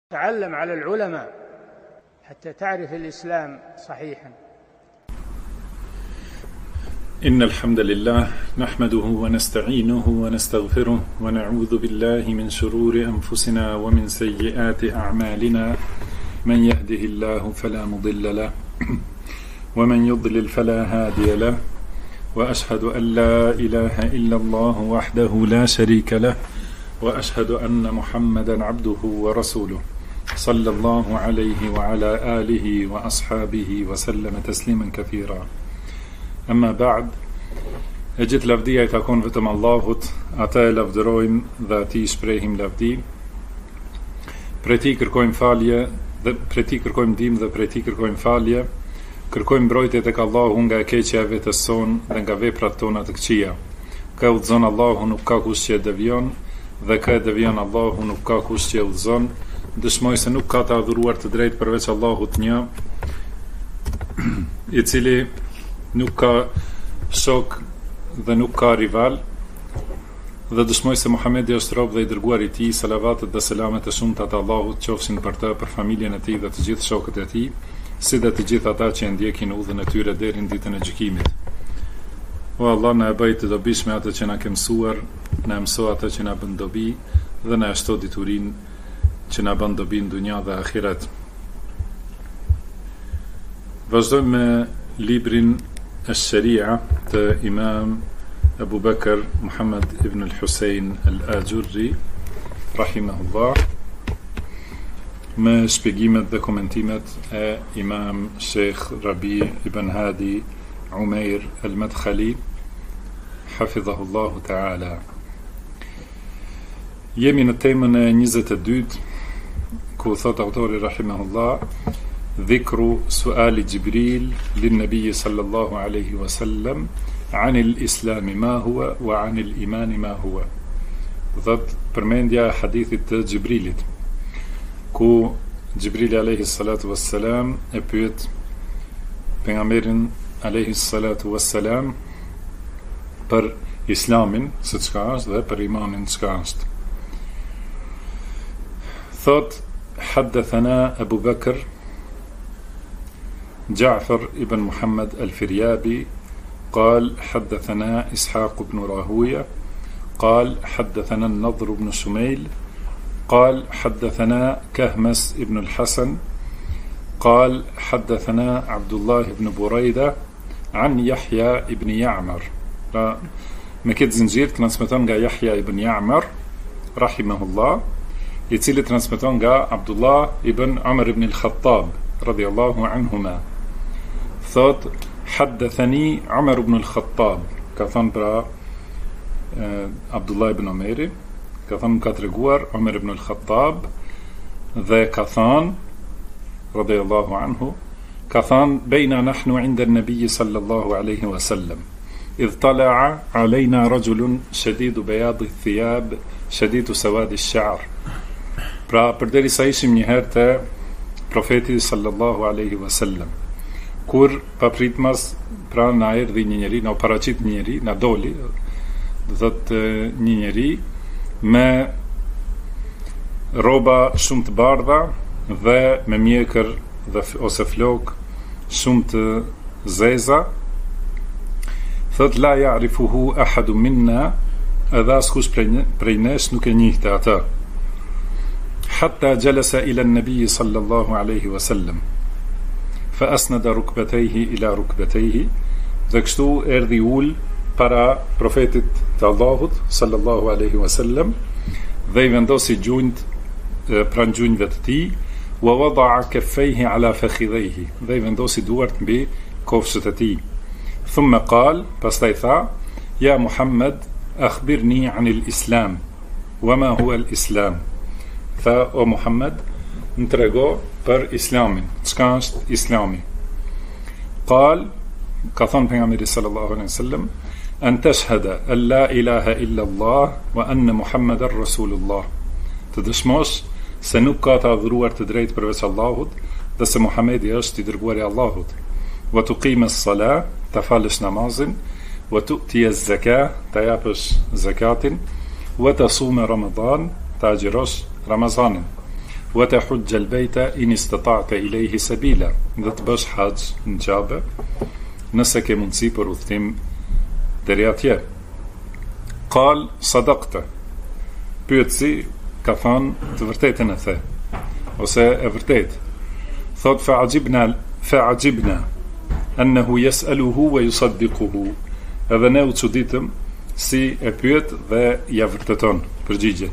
تعلم على العلماء حتى تعرف الإسلام صحيحا. إن الحمد لله نحمده ونستعينه ونستغفره ونعوذ بالله من شرور أنفسنا ومن سيئات أعمالنا، من يهده الله فلا مضل له ومن يضلل فلا هادي له، وأشهد أن لا إله إلا الله وحده لا شريك له، وأشهد أن محمدا عبده ورسوله صلى الله عليه وعلى آله وأصحابه وسلم تسليما كثيرا. أما بعد، أجت lavdia I takon vetëm Allahut, ata e lavdërojmë dhe atij shprehim lavdi. Prej tij kërkojmë falje dhe prej tij kërkojmë ndihmë dhe prej tij kërkojmë falje. Kërkojmë mbrojtje tek Allahu nga e keqja e vetes son dhe nga veprat tona të këqija. Ka udhëzon Allahu, nuk ka kush që e devion, dhe ka e devion Allahu, nuk ka kush që e udhëzon. Dëshmoj se nuk ka të adhuruar të drejtë përveç Allahut një, i cili nuk ka shok dhe nuk ka rival, dhe dëshmoj se Muhamedi është rob dhe i dërguar i tij. Salavatet dhe selamet e shumta të Allahut qofshin për të, për familjen e tij dhe të gjithë shokët e tij, si dhe të gjithë ata që e ndjekin udhën e tyre deri në ditën e gjykimit. O Allah, na e bëj të dobishme atë që na ke mësuar, na mëso atë që na bën dobi dhe na shto diturinë që na bën dobi në dunja dhe ahiret. Vazhdojmë me librin Ash-Sharia të Imam Abu Bakr Muhammad ibn al-Husayn al-Ajurri rahimahullah, me shpjegimet dhe komentimet e Imam Sheikh Rabi ibn Hadi Umair al-Madkhali hafidhahullahu ta'ala. Jemi në temën e 22, ku thot autori rahimahullah: dhikru suali Jibril lin nabi sallallahu alaihi wasallam anil islami ma huwa wa anil imani ma huwa. Dhët përmendja e hadithit të Jibrilit, ku Jibrili alaihi salatu wassalam e pyet pejgamberin alaihi salatu wassalam për islamin se çka është dhe për imanin çka është. Thot: حدثنا أبو بكر جعفر ابن محمد الفريابي قال حدثنا إسحاق بن راهوية قال حدثنا النضر بن شميل قال حدثنا كهمس ابن الحسن قال حدثنا عبد الله بن بريدة عن يحيى ابن يعمر. Me këtë zinxhir transmeton nga Yahya ibn Ya'mar rahimahullah, i cili transmeton nga Abdullah ibn Umar ibn al-Khattab radiyallahu anhuma. Thot: haddathani Umar ibn al-Khattab, ka thënë pra Abdullah ibn Umari, ka thënë ka treguar Umar ibn al-Khattab dhe ka thënë radiyallahu anhu, ka thënë: bejna nahnu inda an-nabi sallallahu alaihi wasallam idh tala'a alayna rajulun shadidu bayadi thiyab shadidu sawadi ash-sha'r. Pra, përderisa ishim një herë te profeti sallallahu alaihi wasallam, kur papritmas pra na erdhi një njeri, na paraqit një njeri, na doli, do thotë një njeri me rroba shumë të bardha dhe me mjekër dhe ose flok shumë të zeza. Thot: la ya'rifuhu ahadu minna, edhe askush prej nesh nuk e njihte atë. Hatta jalasa ila an-nabi sallallahu alaihi wasallam fa asnada rukbatayhi ila rukbatayhi, dhe kështu erdhi ul para profetit të Allahut sallallahu alaihi wasallam dhe i vendosi gjunjt pranë gjunjve të tij, wa wada'a kaffayhi ala fakhidhayhi, dhe i vendosi duart mbi kofshët e tij. Thumma qal, pastaj tha: ja Muhammad, akhbirni anil islam, wa ma huwa al-islam. Tha: o Muhammad, më trego për islamin, çka është islami? Qal, ka thënë pejgamberi sallallahu alaihi wasallam: an tashhada an la ilaha illa Allah wa anna Muhammadar rasulullah, të dëshmosh se nuk ka të adhuruar të drejtë përveç Allahut dhe se Muhamedi është i dërguari i Allahut, wa tuqima as-salah, ta falësh namazin, wa tu'ti az-zakah, ta japësh zakatin, wa tasuma Ramadan, ta agjërosh Ramazanin, وتحج البيت إن استطعت إليه سبيلا. Dhe të bësh hax në Kabe nëse ke mundësi për udhtim deri atje. Qal sadaqta. Pyetësi ka thënë të vërtetën e the, ose e vërtet. Thot fa'ajibna annahu yas'aluhu wa yusaddiquhu. Edhe ne u çuditëm si e pyet dhe ja vërteton përgjigjen.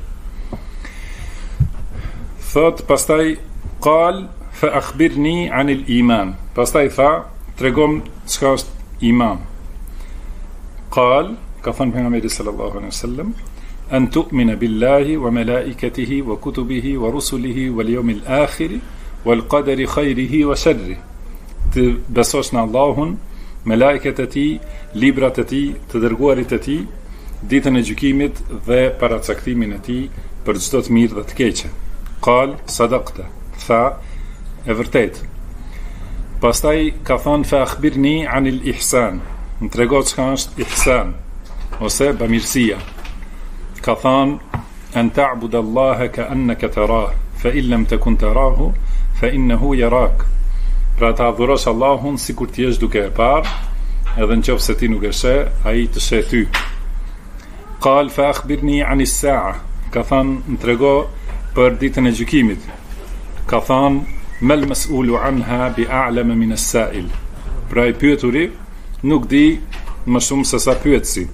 Thot pastaj qal fa akhbirni anil iman. Pastaj tha tregom çka është iman. Qal ka thënë pejgamberi sallallahu alaihi wasallam an tu'mina billahi wa malaikatihi wa kutubihi wa rusulihi wal yawmil akhir wal qadari khairihi wa sharrihi. Të besosh në Allahun, me lajket e tij, librat e tij, të dërguarit e tij, ditën e gjykimit dhe paracaktimin e tij për çdo të mirë dhe të keqe. Qal sadaqta. Tha e vërtet. Pastaj ka thënë fa akhbirni anil ihsan. Më trego çka është ihsan ose bamirësia. Ka thënë an ta'budu Allaha ka'annaka tarah fa in lam takun tarahu fa innahu yarak. Pra ta adhurosh Allahun sikur ti je duke e parë, edhe nëse ti nuk e sheh, ai të sheh ty. Qal fa akhbirni anis sa'a. Ka thënë më trego për ditën e gjykimit. Ka thënë mal mas'ulu anha bi a'lam min as-sa'il. Pra i pyeturi nuk di më shumë se sa pyetësi.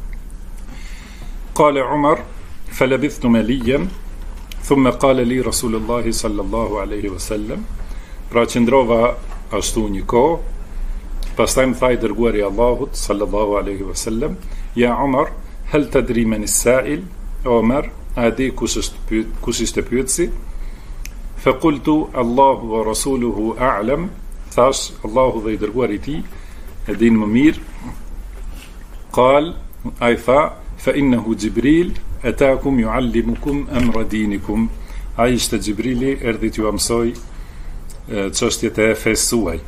Qala Umar falabithtu maliyan thumma qala li Rasulullah sallallahu alaihi wasallam. Pra qëndrova ashtu një kohë, pastaj më tha i dërguari i Allahut sallallahu alaihi wasallam, ja Umar, hal tadri man as-sa'il? Umar, a di kush ishte pyetësi? Fa qultu Allahu wa rasuluhu a'lam. Thash Allahu dhe i dërguari i tij e din më mirë. Qal, ai tha, fa innahu Jibril ataakum yuallimukum amra dinikum. Ai ishte Jibrili, erdhi t'ju mësoj çështjet e fesë suaj.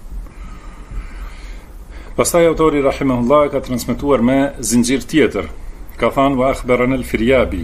Pastaj autori rahimahullah ka transmetuar me zinxhir tjetër. Ka thënë wa akhbarana al-Firyabi.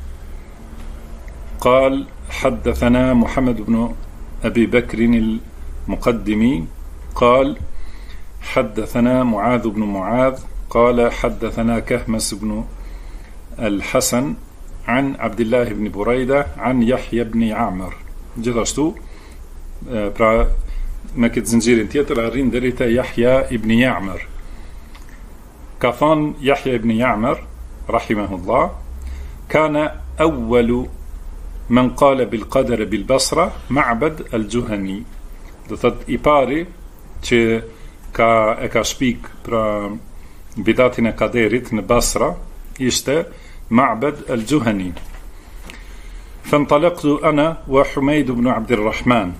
Qal حدثنا محمد بن أبي بكر المقدمي قال حدثنا معاذ بن معاذ قال حدثنا كهمس بن الحسن عن عبد الله بن بريدة عن يحيى بن عامر. Gjithashtu pra me këtë zinxhirin tjetër arrin deri te Yahya ibn Ya'mar. Ka thënë Yahya ibn Ya'mar rahimahullah kana awwalu man qala bil qadar bil Basra Ma'bad al-Juhani. Do thot i pari që e ka shpik pra bidatin e kaderit në Basra ishte Ma'bad al-Juhani. Fantalaqtu ana wa Humayd ibn Abd al-Rahman.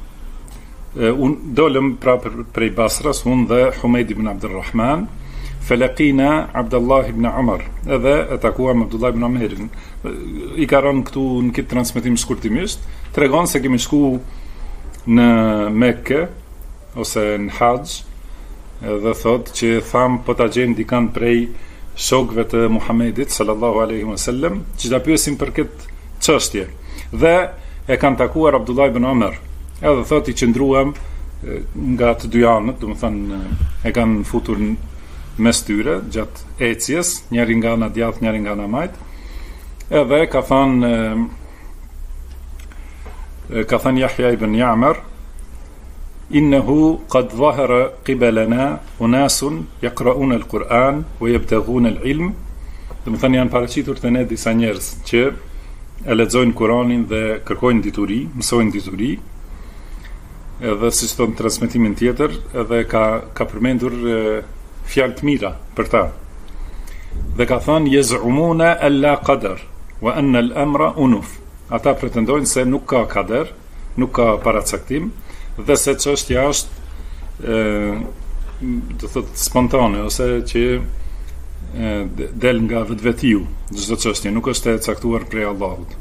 Dolëm pra prej Basras unë dhe Humayd ibn Abd al-Rahman. Falaqina Abdullah ibn Umar. Edhe e takuam Abdullah ibn Umarin. I ka rënë këtu në këtë transmetim shkurtimisht, tregon se kemi shku në Mekke ose në Hax, dhe thot që tham po ta gjejmë dikan prej shokëve të Muhamedit sallallahu alaihi wasallam, që ta pyesim për këtë çështje. Dhe e kanë takuar Abdullah ibn Umar. Edhe thot i qëndruam nga të dy anët, domethënë e kanë futur mes tyre gjatë ecjes, njëri nga ana djathtë, njëri nga ana majt. Edhe ka thënë Yahya ibn Ya'mar innahu qad dhahara qibalana unasun yaqra'una al-Qur'an wa yabtaghuna al-ilm. Domethënë janë paraqitur te ne disa njerëz që e lexojnë Kur'anin dhe kërkojnë dituri, mësojnë dituri. Edhe si thon transmetimin tjetër, edhe ka përmendur fjalë të mira për ta. Dhe ka thënë yaz'umuna alla qadar wa anna al-amra unuf. Ata pretendojnë se nuk ka kader, nuk ka paracaktim, dhe se çështja është do thotë spontane ose që del nga vetvetiu, çdo çështje nuk është e caktuar prej Allahut.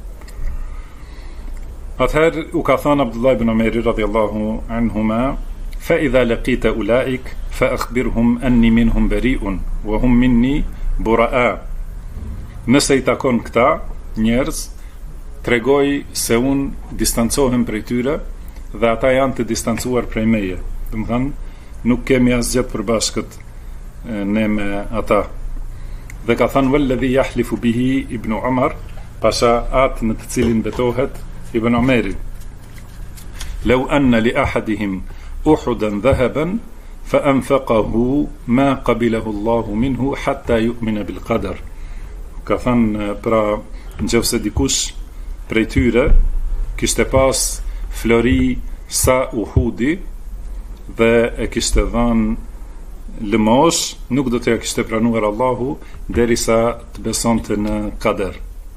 Atëherë u ka thënë Abdullah ibn Umar radhiyallahu anhuma fa idha laqita ulaik fa akhbirhum anni minhum bari'un wa hum minni bura'a. Nëse i takon këta njerëz, tregoj se unë distancohem prej tyre dhe ata janë të distancuar prej meje. Domethënë, nuk kemi asgjë të përbashkët ne me ata. Dhe ka thënë walladhi yahlifu bihi Ibn Umar, pasha atë në të cilin betohet Ibn Umeri. Law anna li ahadihim Uhudan dhahaban fa anfaqahu ma qabilahu Allahu minhu hatta yu'mina bil qadar. Ka thënë, pra nëse dikush prej tyre kishte pas flori sa Uhudi dhe e kishte dhënë lëmosh, nuk do t'ja kishte pranuar Allahu derisa të besonte në qadar.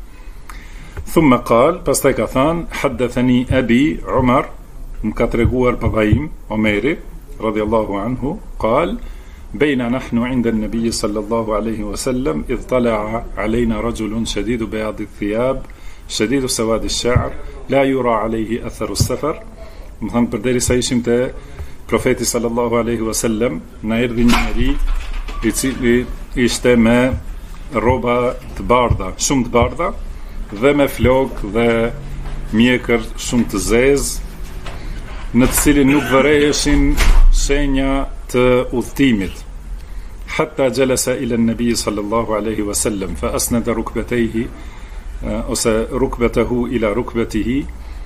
Thumma qal, pastaj ka thënë, haddathani abi Umar, më ka treguar babaim Omeri radiallahu anhu, qal بين نحن عند النبي صلى الله عليه وسلم إذ طلع علينا رجل شديد بياض الثياب شديد سواد الشعر لا يرى عليه أثر السفر. Më thënë, përderi sa ishim të profeti sallallahu alaihi wasallam, na erdhi një njeri i cili ishte me rroba të bardha, shumë të bardha, dhe me flok dhe mjekër shumë të zezë, në të cilin nuk vërejshin shenja të udhëtimit. Hatta jalasa ila an-nabi sallallahu alaihi wasallam fa asnada rukbatayhi ose rukbatahu ila rukbatihi,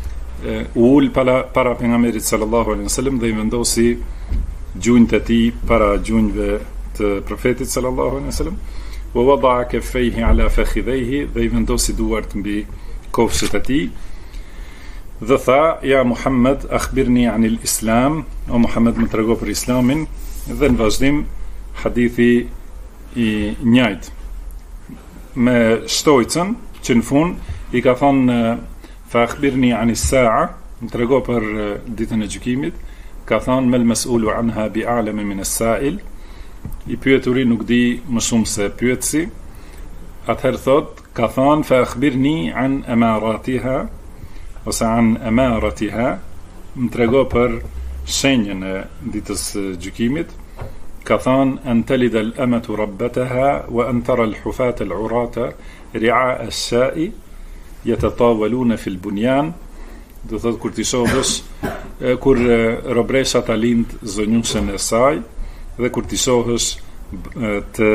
ul para pejgamberit sallallahu alaihi wasallam dhe i vendosi gjunjët e tij para gjunjëve të profetit sallallahu alaihi wasallam, wa wada'a kaffayhi ala fakhidhayhi, dhe i vendosi duart mbi kofshët e tij. Dhe tha, ja Muhammed, akhbirni anil islam, o Muhammed, më trego për islamin. Dhe në vazhdim hadithi i njëjtë me shtojcën që në fund i ka thonë fa akhbirni anis sa'a, më trego për ditën e gjykimit. Ka thonë mel mas'ulu anha bi a'lama min as-sa'il, i pyeturi nuk di më shumë se pyetësi. Atëherë thot, ka thonë fa akhbirni an amaratiha ose an amaratiha, më trego për shenjën e ditës gjykimit. Ka thonë an talida al-amatu rabbataha wa an tara al-hufata al-urata ri'a ash-sha'i yatatawaluna fi al-bunyan. Do thot, kur ti shohësh kur robresha ta lind zonjushën e saj, dhe kur ti shohësh të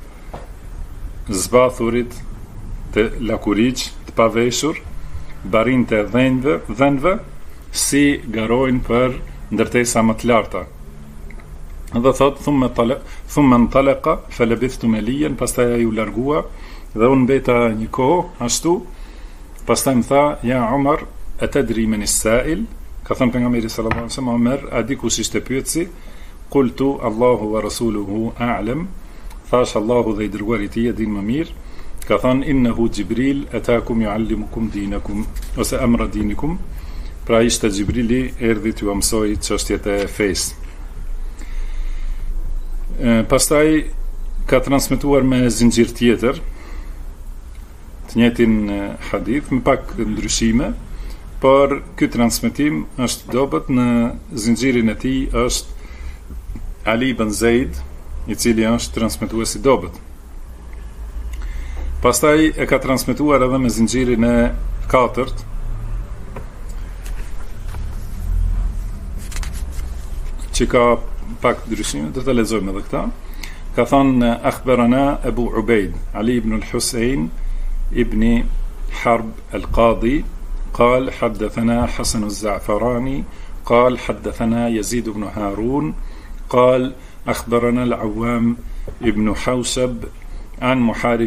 zbathurit të lakuriq, të paveshur, barin të dhenve, si garojnë për ndërtesa më të larta. Dhe thot, thumma ntalaka falabithtu maliyan, pastaj ai u largua dhe unë mbeta një kohë ashtu. Pastaj më tha, ja Umar, atadri man as-sa'il, ka thënë pejgamberi sallallahu alaihi wasallam, Umar, a di kush ishte pyetësi? Qultu Allahu wa rasuluhu a'lam, thash Allahu dhe i dërguari i tij e din më mirë. Ka thënë, innehu Jibril atakum yuallimukum dinakum ose amra dinikum, pra ishte Jibrili, erdhi t'ju mësoi çështjet e fesë. Pastaj ka transmetuar me zinxhir tjetër të njëjtin hadith me pak ndryshime, por ky transmetim është dobët, në zinxhirin e tij është Ali ibn Zeid, i cili është transmetuesi dobët. Pastaj e ka transmetuar edhe me zinxhirin e katërt që ka pak ndryshime, do të lexojmë edhe këta. Ka thënë akhbarana Abu Ubaid Ali ibn al-Husayn ibn Harb al-Qadi قال حدثنا حسن الزعفراني قال حدثنا يزيد بن هارون قال أخبرنا العوام ابن حوشب عن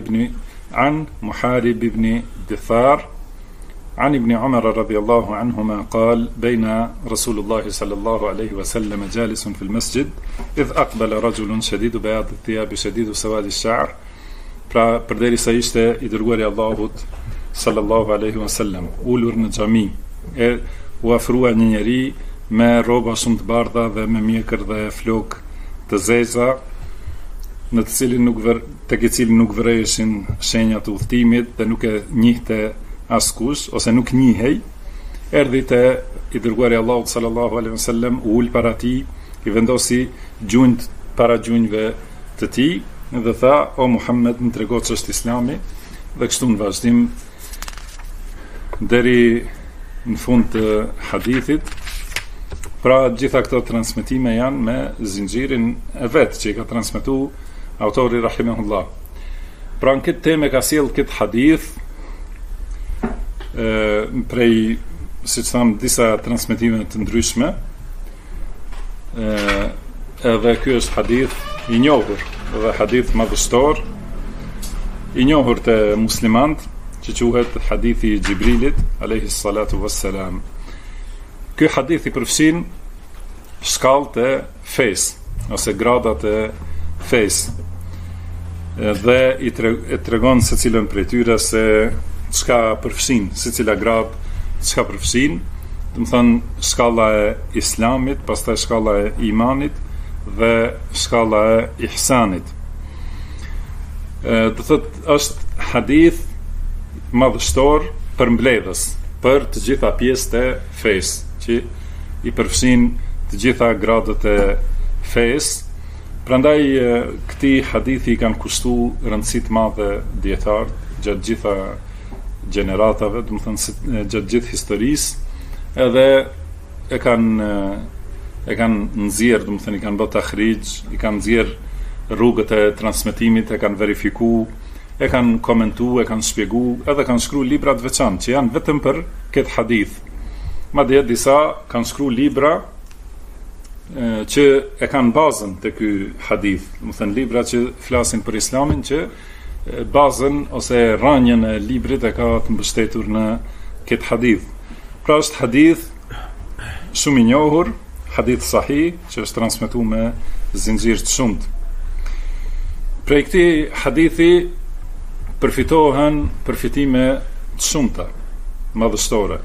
محارب بن دثار عن ابن عمر رضي الله عنهما قال بين رسول الله صلى الله عليه وسلم جالس في المسجد إذ أقبل رجل شديد بياض الثياب شديد سواد الشعر. Pra përderisa ishte i dërguari i Allahut sallallahu alaihi wasallam ulur në xhami, u afrua një njeri me rroba shumë të bardha dhe me mjekër dhe flok të zeza, në të cilin tek i cilin nuk vëreshin shenjat të udhëtimit dhe nuk e njihte askush ose nuk njihej. Erdhi te i dërguari i Allahut sallallahu alaihi wasallam, ul para tij, i vendosi gjunjët para gjunjëve të tij dhe tha, o Muhammed, më trego ç'është Islami. Dhe kështu në vazhdim deri në fund të hadithit. Pra gjitha këto transmetime janë me zinxhirin e vetë që i ka transmetu autori rahimahullah. Pra në këtë temë ka sjell këtë hadith prej, siç thamë, disa transmetime të ndryshme. Edhe ky është hadith i njohur, edhe hadith madhështor i njohur të muslimanët, që quhet hadithi i Xhibrilit alayhi salatu wassalam. Ky hadith i përfshin shkallët e fesë ose gradat e fesë, dhe i tregon se cilën prej tyre se çka përfshin, se cila grad çka përfshin, do të thënë shkalla e islamit, pastaj shkalla e imanit dhe shkalla e ihsanit. Do thotë është hadith madhështor përmbledhës për të gjitha pjesët e fesë, që i përfshin të gjitha gradat e fesë. Prandaj këtij hadithi kanë kushtuar rëndësi të madhe dietarët gjatë gjitha gjeneratave, do të thënë gjatë gjithë historisë, edhe e kanë nxjerr, do të thënë i kanë bërë takhrij, i kanë nxjerr rrugët e transmetimit, e kanë verifikuar, e kanë komentuar, e kanë shpjeguar, edhe kanë shkruar libra të veçantë që janë vetëm për këtë hadith. Madje disa kanë shkruar libra që e kanë bazën të ky hadith, do të thënë libra që flasin për islamin, që bazën ose rrënjën e librit e ka të mbështetur në këtë hadith. Pra është hadith shumë i njohur, hadith sahih, që është transmetuar me zinxhir të shumtë. Prej këtij hadithi përfitohen përfitime të shumta, madhështore.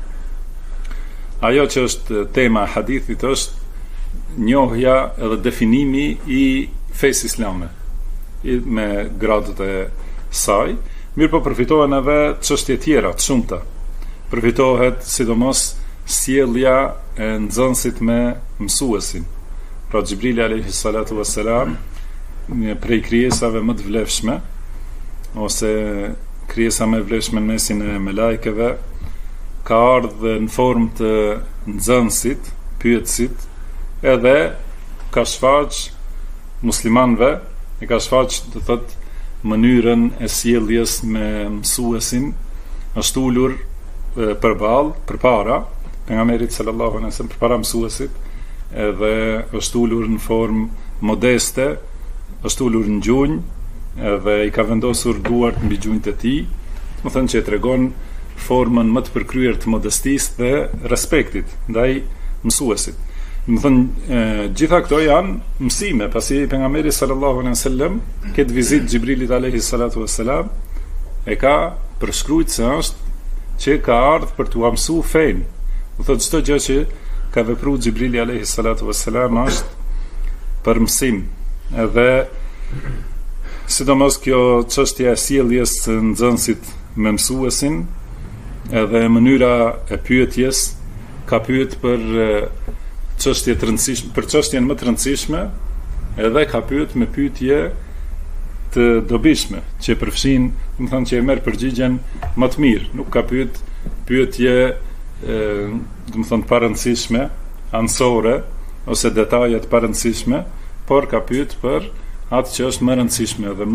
Ajo që është tema e hadithit është njohja edhe definimi i fesë islame, me gradët e saj. Mirë po përfitohen edhe çështje tjera të shumta. Përfitohet sidomos sjellja e nxënësit me mësuesin. Pra Xhibrili alayhi salatu wassalam, prej krijesave më të vlefshme, ose krijesa më e vlefshme në mesin e melajkeve, ka ardhur në formë të nxënësit, pyetësit, edhe ka shfaq muslimanëve, e ka shfaq, do thotë, mënyrën e sjelljes me mësuesin, është ulur përpara pejgamberit sallallahu alaihi wasallam, përpara mësuesit, edhe është ulur në formë modeste, është ulur në gjunjë, edhe i ka vendosur duart mbi gjunjët e tij, do të thënë që e tregon formën më të përkryer të modestisë dhe respektit ndaj mësuesit. Do të thënë gjitha këto janë mësime, pasi pejgamberi sallallahu alaihi wasallam këtë vizitë Xhibrilit alayhi salatu wassalam e ka përshkruajtur se është që ka ardhur për t'u mësuar fen. Do thotë çdo gjë që ka vepruar Xhibrili alayhi salatu wassalam është për mësim. Edhe sidomos kjo çështja e sjelljes së nxënësit me mësuesin, edhe mënyra e pyetjes, ka pyet për çështje të rëndësishme, për çështjen më të rëndësishme, edhe ka pyet me pyetje të dobishme, që përfshin, do të thonë që e merr përgjigjen më të mirë, nuk ka pyetje do të thonë pa rëndësishme, anësore ose detaje të pa rëndësishme, por ka pyet për atë që është më rëndësishme dhe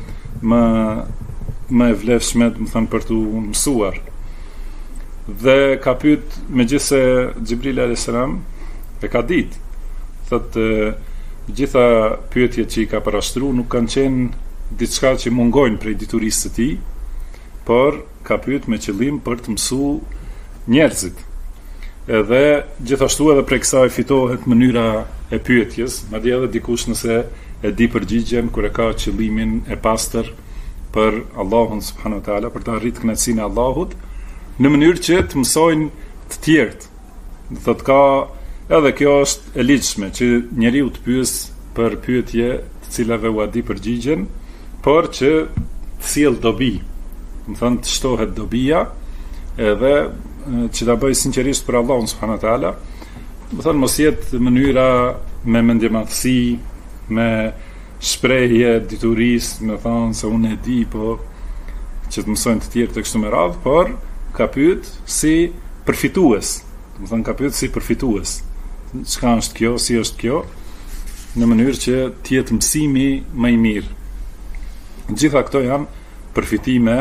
më e vlefshme, do të thonë për t'u mësuar. Dhe ka pyet megjithse Xhibrili alayhis salam e ka ditë, thotë gjitha pyetjet që i ka parashtruar nuk kanë qenë diçka që mungojnë prej diturisë së tij, por ka pyet me qëllim për të mësuar njerëzit. Edhe gjithashtu edhe prej kësaj fitohet mënyra e pyetjes, madje edhe dikush nëse e di përgjigjen kur e ka qëllimin e pastër për Allahun subhanahu wa taala, për të arritur kënaqësinë e Allahut, në mënyrë që të mësojnë të tjerët. Do thotë ka edhe kjo është e ligjshme që njeriu të pyes për pyetje të cilave u di përgjigjen, por që të sjell dobi, do thonë të shtohet dobia, edhe që ta bëj sinqerisht për Allahun subhanahu wa taala, do thonë mos jetë mënyra me mendjemadhësi, me shprehje diturisë, me thonë se unë e di, po që të mësojnë të tjerë të kështu me radhë, por ka pyet si përfitues. Do të thënë ka pyet si përfitues. Çka është kjo, si është kjo, në mënyrë që të jetë mësimi më i mirë. Gjitha këto janë përfitime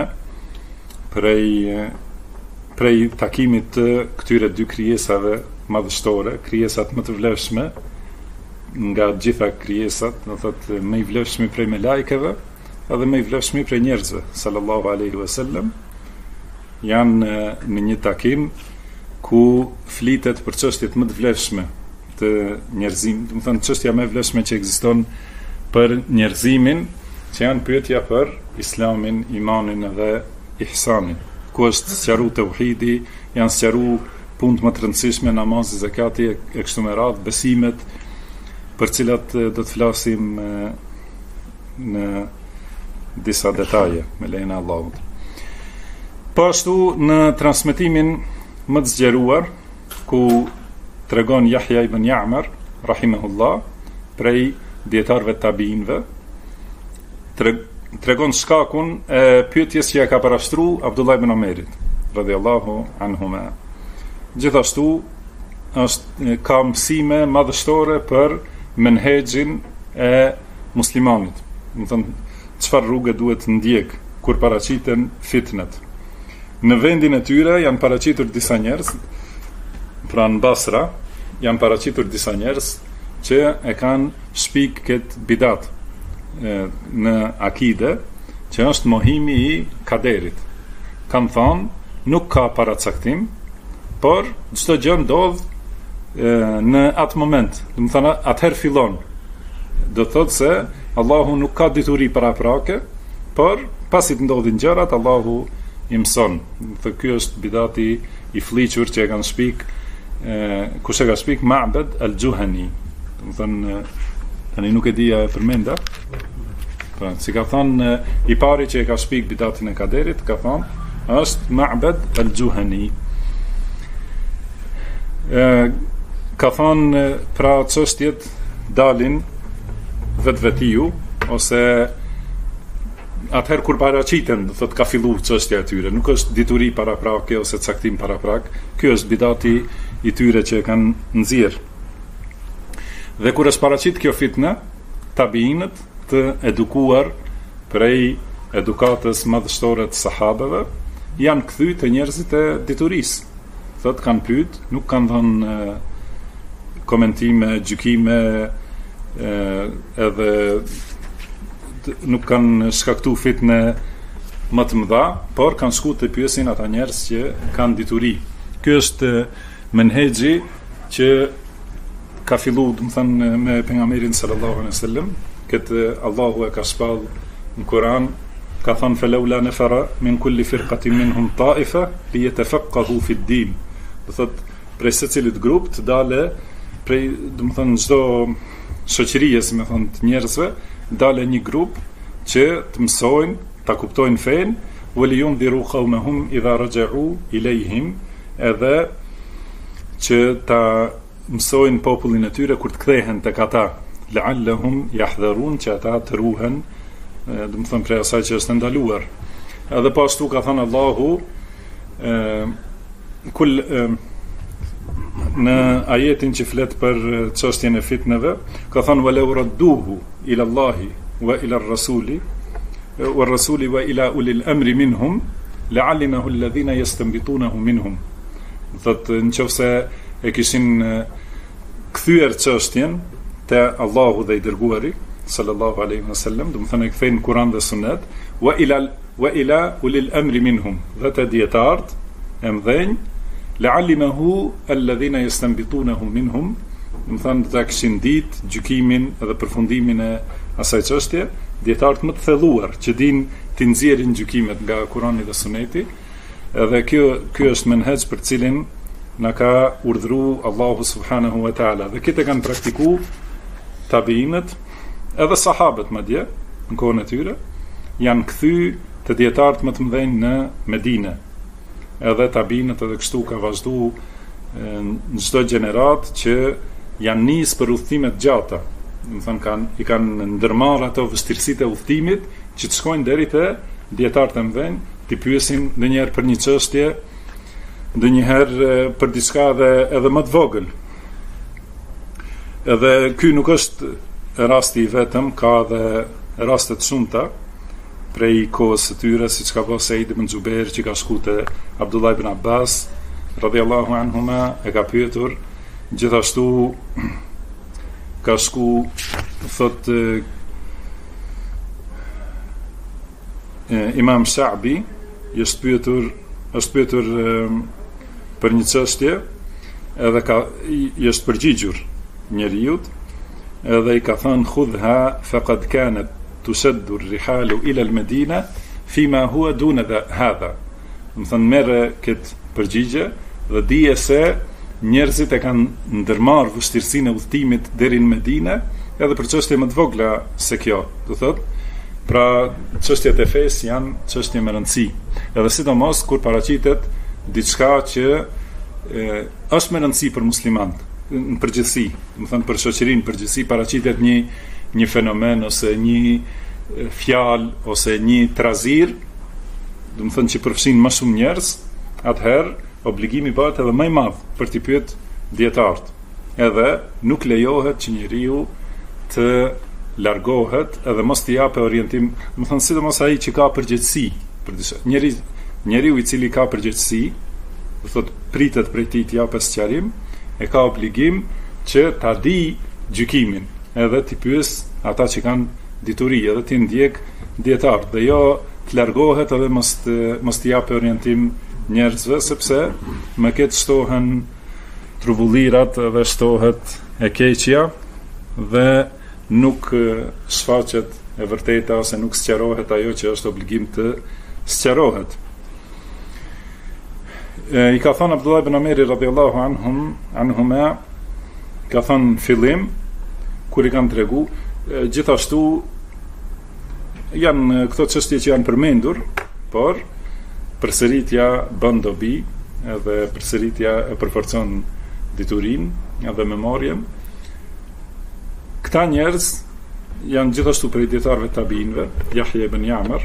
prej takimit të këtyre dy krijesave madhështore, krijesat më të vlefshme nga gjitha krijesat, do thotë më i vlefshmi prej melajkeve, edhe më i vlefshmi prej njerëzve, sallallahu alaihi wasallam, janë në një takim ku flitet për çështjet më të vlefshme të njerëzimit, do të thënë çështja më e vlefshme që ekziston për njerëzimin, që janë pyetja për islamin, imanin dhe ihsanin. Ku është sqaru tauhidi, janë sqaru punë më të rëndësishme, namazi, zakati e kështu me radhë, besimet për cilat do të flasim në disa detaje me lejen e Allahut. Po ashtu në transmetimin më të zgjeruar ku tregon Yahya ibn Ya'mar rahimahullah prej dietarëve tabiinëve, tregon shkakun e pyetjes që ja ka parashtruar Abdullah ibn Omerit radhiyallahu anhuma. Gjithashtu ka mësime madhështore për menhexhin e muslimanit. Do të thënë çfarë rrugë duhet ndjek kur paraqiten fitnet. Në vendin e tyre janë paraqitur disa njerëz, pra në Basra janë paraqitur disa njerëz që e kanë shpik këtë bidat në akide, që është mohimi i kaderit. Kanë thonë nuk ka paracaktim, por çdo gjë ndodh në atë moment. Do të thonë atëherë fillon. Do thotë se Allahu nuk ka dituri paraprake, por pasi të ndodhin gjërat, Allahu i mëson. Ky është bidati i fliqur që e kanë shpik, kush e ka shpik Ma'bad al-Juhani. Do të thënë tani nuk e dija e përmenda. Pra, si ka thonë i pari që e ka shpik bidatin e kaderit, ka thonë është Ma'bad al-Juhani. Ka thonë pra çështjet dalin vetvetiu, ose atëherë kur paraqiten, do thotë ka filluar çështja e tyre, nuk është dituri paraprake ose caktim paraprak. Ky është bidati i tyre që e kanë nxjerr. Dhe kur është paraqit kjo fitnë, tabiinët të edukuar prej edukatës madhështore të sahabeve janë kthy te njerëzit e diturisë. Thotë kanë pyet, nuk kanë dhënë komentime, gjykime, edhe nuk kanë shkaktu fitne më të mëdha, por kanë shku të pyesin ata njerëz që kanë dituri. Ky është menhexhi që ka fillu, do të thënë, me pejgamberin sallallahu alaihi wasallam. Këtë Allahu e ka shpall në Kur'an, ka thënë falaula nafara min kulli firqatin minhum ta'ifa liyatafaqahu fi ad-din. Do thotë prej secilit grup të dalë prej, do të thënë, çdo shoqërie, si më thon, të njerëzve, dalë një grup që të mësojnë, ta kuptojnë fen, waliyundiru qawmahum idha raja'u ilayhim, edhe që ta mësojnë popullin e tyre kur të kthehen tek ata, la'allahum yahdharun, që ata të ruhen, do të thënë, prej asaj që është ndaluar. Edhe po ashtu ka thënë Allahu në ajetin që flet për çështjen e fitneve, ka thënë walau radduhu ila Allahi wa ila ar-rasuli wa ila ulil amri minhum la'alimahu alladhina yastanbitunahu minhum. Thotë nëse e kishin kthyer çështjen te Allahu dhe i dërguari sallallahu alaihi wasallam, do të thënë kthejnë Kur'an dhe Sunet, wa ila ulil amri minhum, dhe të dietart e mëdhenj, la'alimahu alladhina yastanbitunahu minhum, do të thënë ta kishin ditë gjykimin dhe përfundimin e asaj çështje, dietarët më të thelluar që din të nxjerrin gjykimet nga Kurani dhe Suneti. Edhe ky është menhexh për cilin na ka urdhëruar Allahu subhanahu wa taala, dhe këtë kanë praktikuar tabiinët edhe sahabët madje në kohën e tyre, janë kthy të dietarët më të mëdhenj në Medinë. Edhe tabiinët edhe kështu ka vazhduar në çdo gjenerat që janë nisë për udhëtime të gjata. Do të thënë i kanë ndërmarrë ato vështirësitë e udhëtimit që të shkojnë deri te dietarët e mëdhenj, të pyesin ndonjëherë për një çështje ndonjëherë për diçka edhe më të vogël. Edhe ky nuk është rasti i vetëm, ka edhe raste të shumta prej kohës së tyre, siç ka pasur Said ibn Xubair që ka shkuar te Abdullah ibn Abbas radhiyallahu anhuma, e ka pyetur. Gjithashtu ka shku, thot Imam Sha'bi është pyetur për një çështje, edhe është përgjigjur njeriut, edhe i ka thënë khudha faqad kanat tusaddu ar-rihalu ila al-Medina fima huwa duna hadha. Do të thënë merre këtë përgjigje dhe dije se njerëzit e kanë ndërmarrë vështirësinë e udhëtimit deri në Medinë edhe për çështje më të vogla se kjo. Do thotë, pra çështjet e fesë janë çështje me rëndësi. Edhe sidomos kur paraqitet diçka që është me rëndësi për muslimanët në përgjithësi, do të thënë për shoqërinë në përgjithësi, paraqitet një fenomen ose një fjalë ose një trazir, do të thënë që përfshin më shumë njerëz, atëherë obligimi bëhet edhe më i madh për t'i pyet dietarët. Edhe nuk lejohet që njeriu të largohet edhe mos t'i japë orientim, do të thënë sidomos ai që ka përgjegjësi për diçka. Njeriu i cili ka përgjegjësi, do thotë pritet prej tij t'i japë sqarim, e ka obligim që ta di gjykimin, edhe t'i pyes ata që kanë dituri, edhe t'i ndjek dietarët, dhe jo të largohet edhe mos t'i japë orientim njerëzve, sepse me këtë shtohen trubullirat dhe shtohet e keqja dhe nuk shfaqet e vërteta ose nuk sqarohet ajo që është obligim të sqarohet. I ka thënë Abdullah ibn Ameri radhiyallahu anhuma, ka thënë fillim kur i kanë tregu, gjithashtu janë këto çështje që janë përmendur, por përsëritja bën dobi, edhe përsëritja e përforcon diturinë edhe memorien. Këta njerëz janë gjithashtu prej dietarëve tabiinëve, Yahya ibn Ya'mar,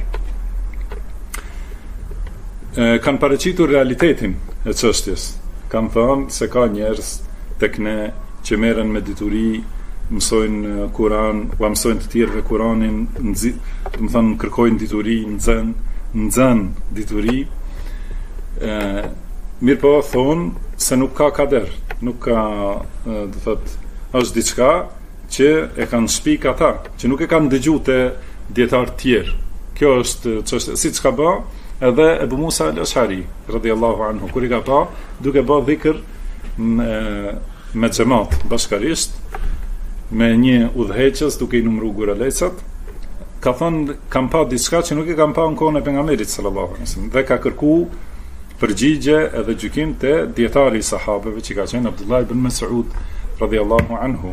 kanë paraqitur realitetin e çështjes. Kanë thënë se ka njerëz tek ne që merren me dituri, mësojnë Kur'an, u mësojnë të tjerëve Kur'anin, do të thonë kërkojnë dituri, nxën dituri. Mirë po thonë se nuk ka kader, nuk ka, do thotë, është diçka që e kanë shpik ata, që nuk e kanë dëgjuar te dietar të tjerë. Kjo është çështja, siç ka bë edhe Ebu Musa al-Ash'ari radhiyallahu anhu, kur i ka pa duke bë dhikr me xhamat bashkarisht me një udhëheqës duke i numëruar guralecat, ka thonë kam pa diçka që nuk e kam pa në kohën e pejgamberit sallallahu alaihi wasallam, dhe ka kërkuar përgjigje edhe gjykim te dietari i sahabeve që ka qenë Abdullah ibn Mas'ud radhiyallahu anhu.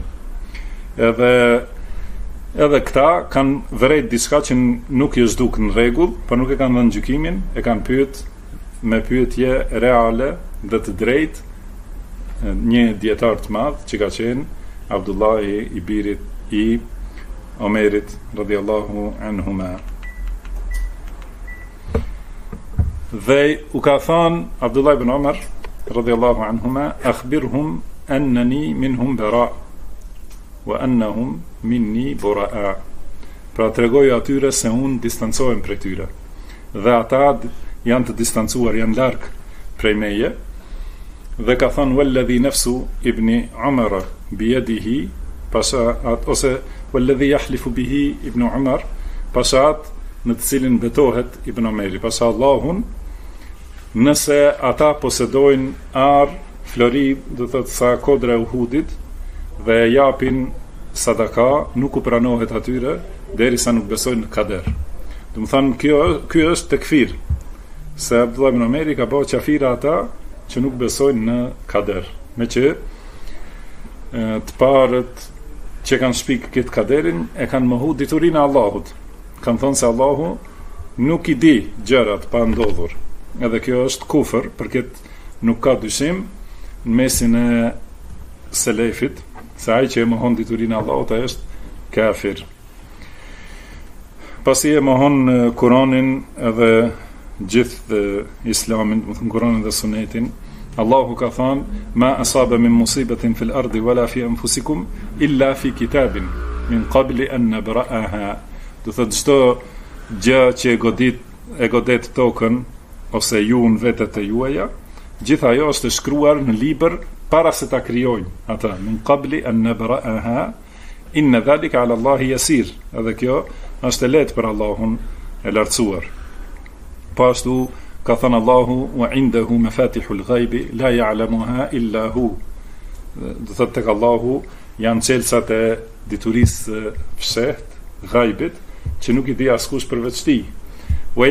Edhe këta kanë vërejt diçka që nuk i zhduk në rregull, por nuk e kanë dhënë gjykimin, e kanë pyet me pyetje reale dhe të drejtë një dietar të madh që ka qenë Abdullah i birit i Omerit radhiyallahu anhuma. Dhe u ka thënë Abdullah ibn Omar radhiyallahu anhuma, akhbirhum annani minhum bara wa annahum minni bura'a. Pra tregoj atyre se unë distancohem prej tyre dhe ata janë të distancuar, janë larg prej meje. Dhe ka thënë walladhi nafsu ibni Umar biyadihi, pasat ose walladhi yahlifu bihi ibn Umar, pasat në të cilin betohet Ibn Omeri, pasat Allahun, nëse ata posedojnë ar, flori, do thotë sa kodra e Uhudit, dhe japin sadaka, nuk u pranohet atyre derisa nuk besojnë në kader. Do të thonë ky është tekfir, se Abdullah ibn Omeri ka bëu qafira ata që nuk besojnë në kader, me që të parët që kanë shpik këtë kaderin e kanë mohu diturinë e Allahut. Kanë thënë se Allahu nuk i di gjërat pa ndodhur. Edhe kjo është kufër, për këtë nuk ka dyshim në mesin e selefit, se ai që e mohon diturinë e Allahut ai është kafir. Pasi e mohon Kur'anin edhe gjithë Islamin, do të thonë Kur'anin dhe Sunetin, Allahu ka thënë: "Ma asaba min musibatin fil ardi wala fi anfusikum illa fi kitabin min qabli an nabra'aha." Do thotë çdo gjë që e godet tokën ose ju në vetët e juaja, gjithë ajo është shkruar në libër para se ta krijojnë ata. Min qabli an nabra'aha inna dhalika ala Allahi yasir. Edhe kjo është e lehtë për Allahun e lartësuar. Po ashtu ka thënë Allahu: "Wa indahu mafatihul ghaibi la ya'lamuha illa hu." Do thotë tek Allahu janë çelësat e diturisë fshehtë, ghaibit, që nuk i di askush përveç tij. Wa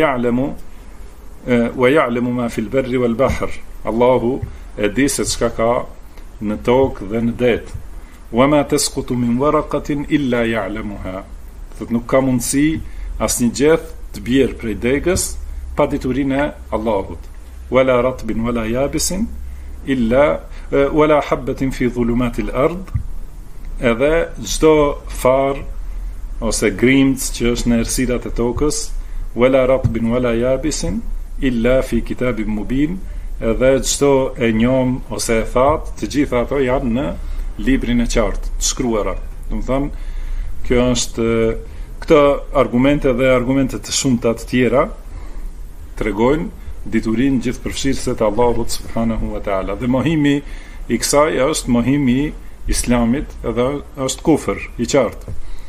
ya'lamu ma fil barri wal bahr. Allahu e di se çka ka në tokë dhe në det. Wa ma tasqutu min waraqatin illa ya'lamuha. Thotë nuk ka mundësi asnjë gjë të bjerë prej degës pa diturinë e Allahut. Wala ratbin wala yabisin illa wala habatin fi dhulumatil ard. Edhe çdo far ose grimc që është në errësirat e tokës, wala ratbin wala yabisin illa fi kitabin mubin. Edhe çdo e njom ose e thatë, të gjitha ato janë në librin e qartë, të shkruara. Do të thonë, kjo është këto argumente dhe argumente të shumta të tjera tregojnë diturinë gjithëpërfshirëse të Allahut subhanahu wa taala. Dhe mohimi i kësaj është mohimi i Islamit, edhe është kufër i qartë.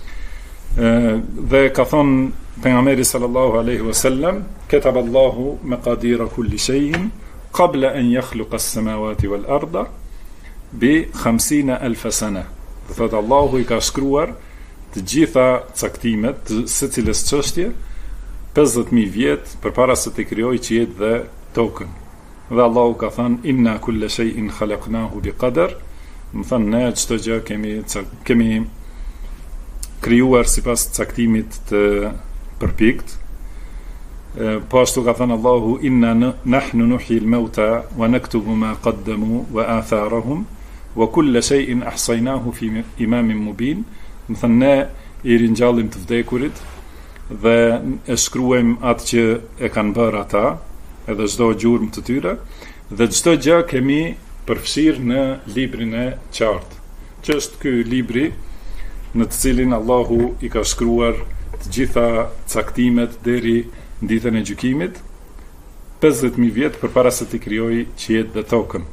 Dhe ka thonë pejgamberi sallallahu alaihi wasallam: "Kataba Allahu maqadira kulli shay'in qabla an yakhluqa as-samawati wal arda bi 50,000 sana." Do thotë Allahu i ka shkruar të gjitha caktimet të secilës çështje 50,000 vjet përpara se të krijojë qiellin dhe tokën. Dhe Allahu ka thënë: "Inna kulla shay'in khalaqnahu bi qadar." Do thonë ne çdo gjë kemi krijuar sipas caktimit të përpikt. Po ashtu ka thënë Allahu: "Inna nahnu nuhyi al-mauta wa naktubu ma qaddamu wa atharahum wa kulla shay'in ahsaynahu fi imamin mubin." Do thënë ne i ringjallim të vdekurit dhe e shkruajmë atë që e kanë bërë ata, edhe çdo gjurmë të tyre, dhe çdo gjë kemi përfshirë në librin e qartë, që është ky libri në të cilin Allahu i ka shkruar të gjitha caktimet deri në ditën e gjykimit, 50,000 vjet përpara se të krijojë qiellin dhe tokën.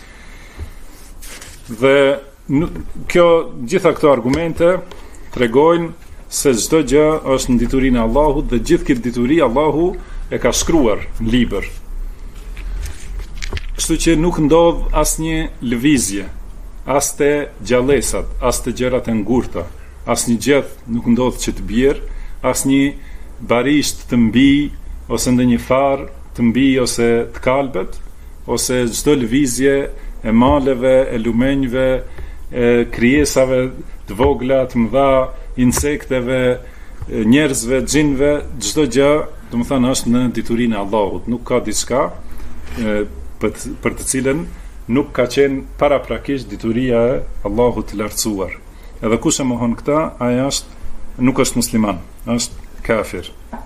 Dhe gjitha këto argumente tregojnë se çdo gjë është në diturinë e Allahut dhe gjithë këtë dituri Allahu e ka shkruar në libër. Kështu që nuk ndodh asnjë lëvizje, as te gjallësat, as te gjërat e ngurta, asnjë gjë nuk ndodh që të bjerë, asnjë barisht të mbi ose ndonjë far të mbi ose të kalbet, ose çdo lëvizje e maleve, e lumenjve, e krijesave të vogla, të mëdha, insekteve, njerëzve, xhinve, çdo gjë, domethënë është në diturinë e Allahut. Nuk ka diçka për të cilën nuk ka qenë paraprakisht dituria e Allahut të lartësuar. Edhe kush e mohon këtë, ai nuk është musliman, është kafir.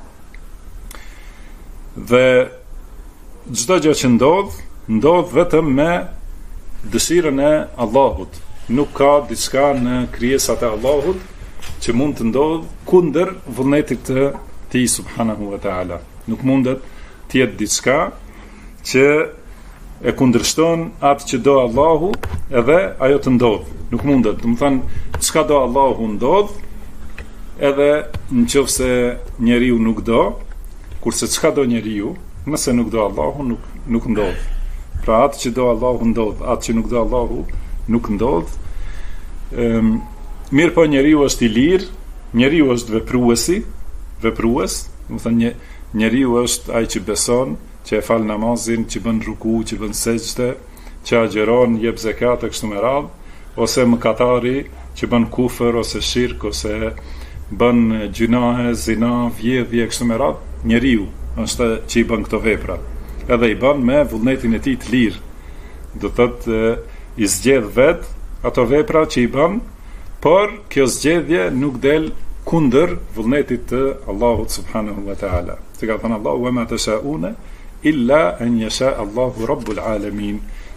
Dhe çdo gjë që ndodh vetëm me dëshirën e Allahut. Nuk ka diçka në krijesat e Allahut që mund të ndodh kundër vullnetit të Tij subhanahu wa taala. Nuk mundet të jetë diçka që e kundërshton atë që do Allahu, edhe ajo të ndodh. Nuk mundet. Do të thënë, çka do Allahu ndodh, edhe nëse njeriu nuk do, kurse çka do njeriu, nëse nuk do Allahu, nuk ndodh. Pra atë që do Allahu ndodh, atë që nuk do Allahu nuk ndodh. Mirë po njeriu është i lirë, njeriu është veprues, do të thënë njeriu është ai që beson, që e fal namazin, që bën ruku, që bën sejdë, që agjeron, jep zakat e kështu me radhë, ose mëkatari që bën kufër ose shirk ose bën gjunahe, zina, vjedhje e kështu me radhë, njeriu është që i bën këto vepra. Edhe i bën me vullnetin e tij të lirë. Do thotë i zgjedh vet ato vepra që i bën, por kjo zgjedhje nuk del kundër vullnetit të Allahut subhanahu wa taala. Se ka thënë Allahu: "Wa ma tashauna illa an yasha Allahu rabbul alamin."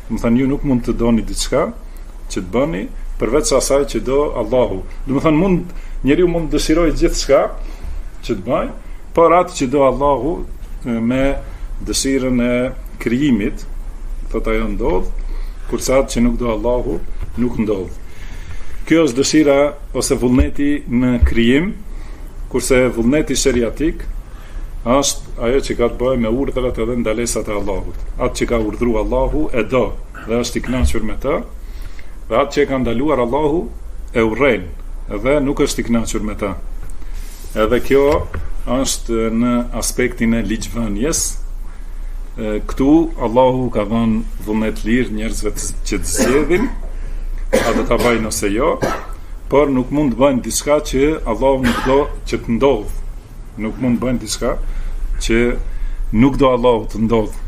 Më thënë ju nuk mund të doni diçka që të bëni përveç asaj që do Allahu. Do të thënë njeriu mund të dëshirojë gjithçka që të bëj, por atë që do Allahu me dëshirën e krijimit, thotë ajo ndodh, kurse atë që nuk do Allahu nuk ndodh. Kjo është dëshira ose vullneti në krijim, kurse vullneti sheriatik është ajo që ka të bëjë me urdhrat edhe ndalesat e Allahut. Atë që ka urdhëruar Allahu e do dhe është i kënaqur me të, dhe atë që ka ndaluar Allahu e urren dhe nuk është i kënaqur me të. Edhe kjo është në aspektin e ligjvënies. Këtu Allahu ka dhënë vullnet lirë njerëzve që të zgjedhin a do ta bëjnë ose jo, por nuk mund të bëjnë diçka që Allahu nuk do që të ndodh. Nuk mund të bëjnë diçka që nuk do Allahu të ndodh.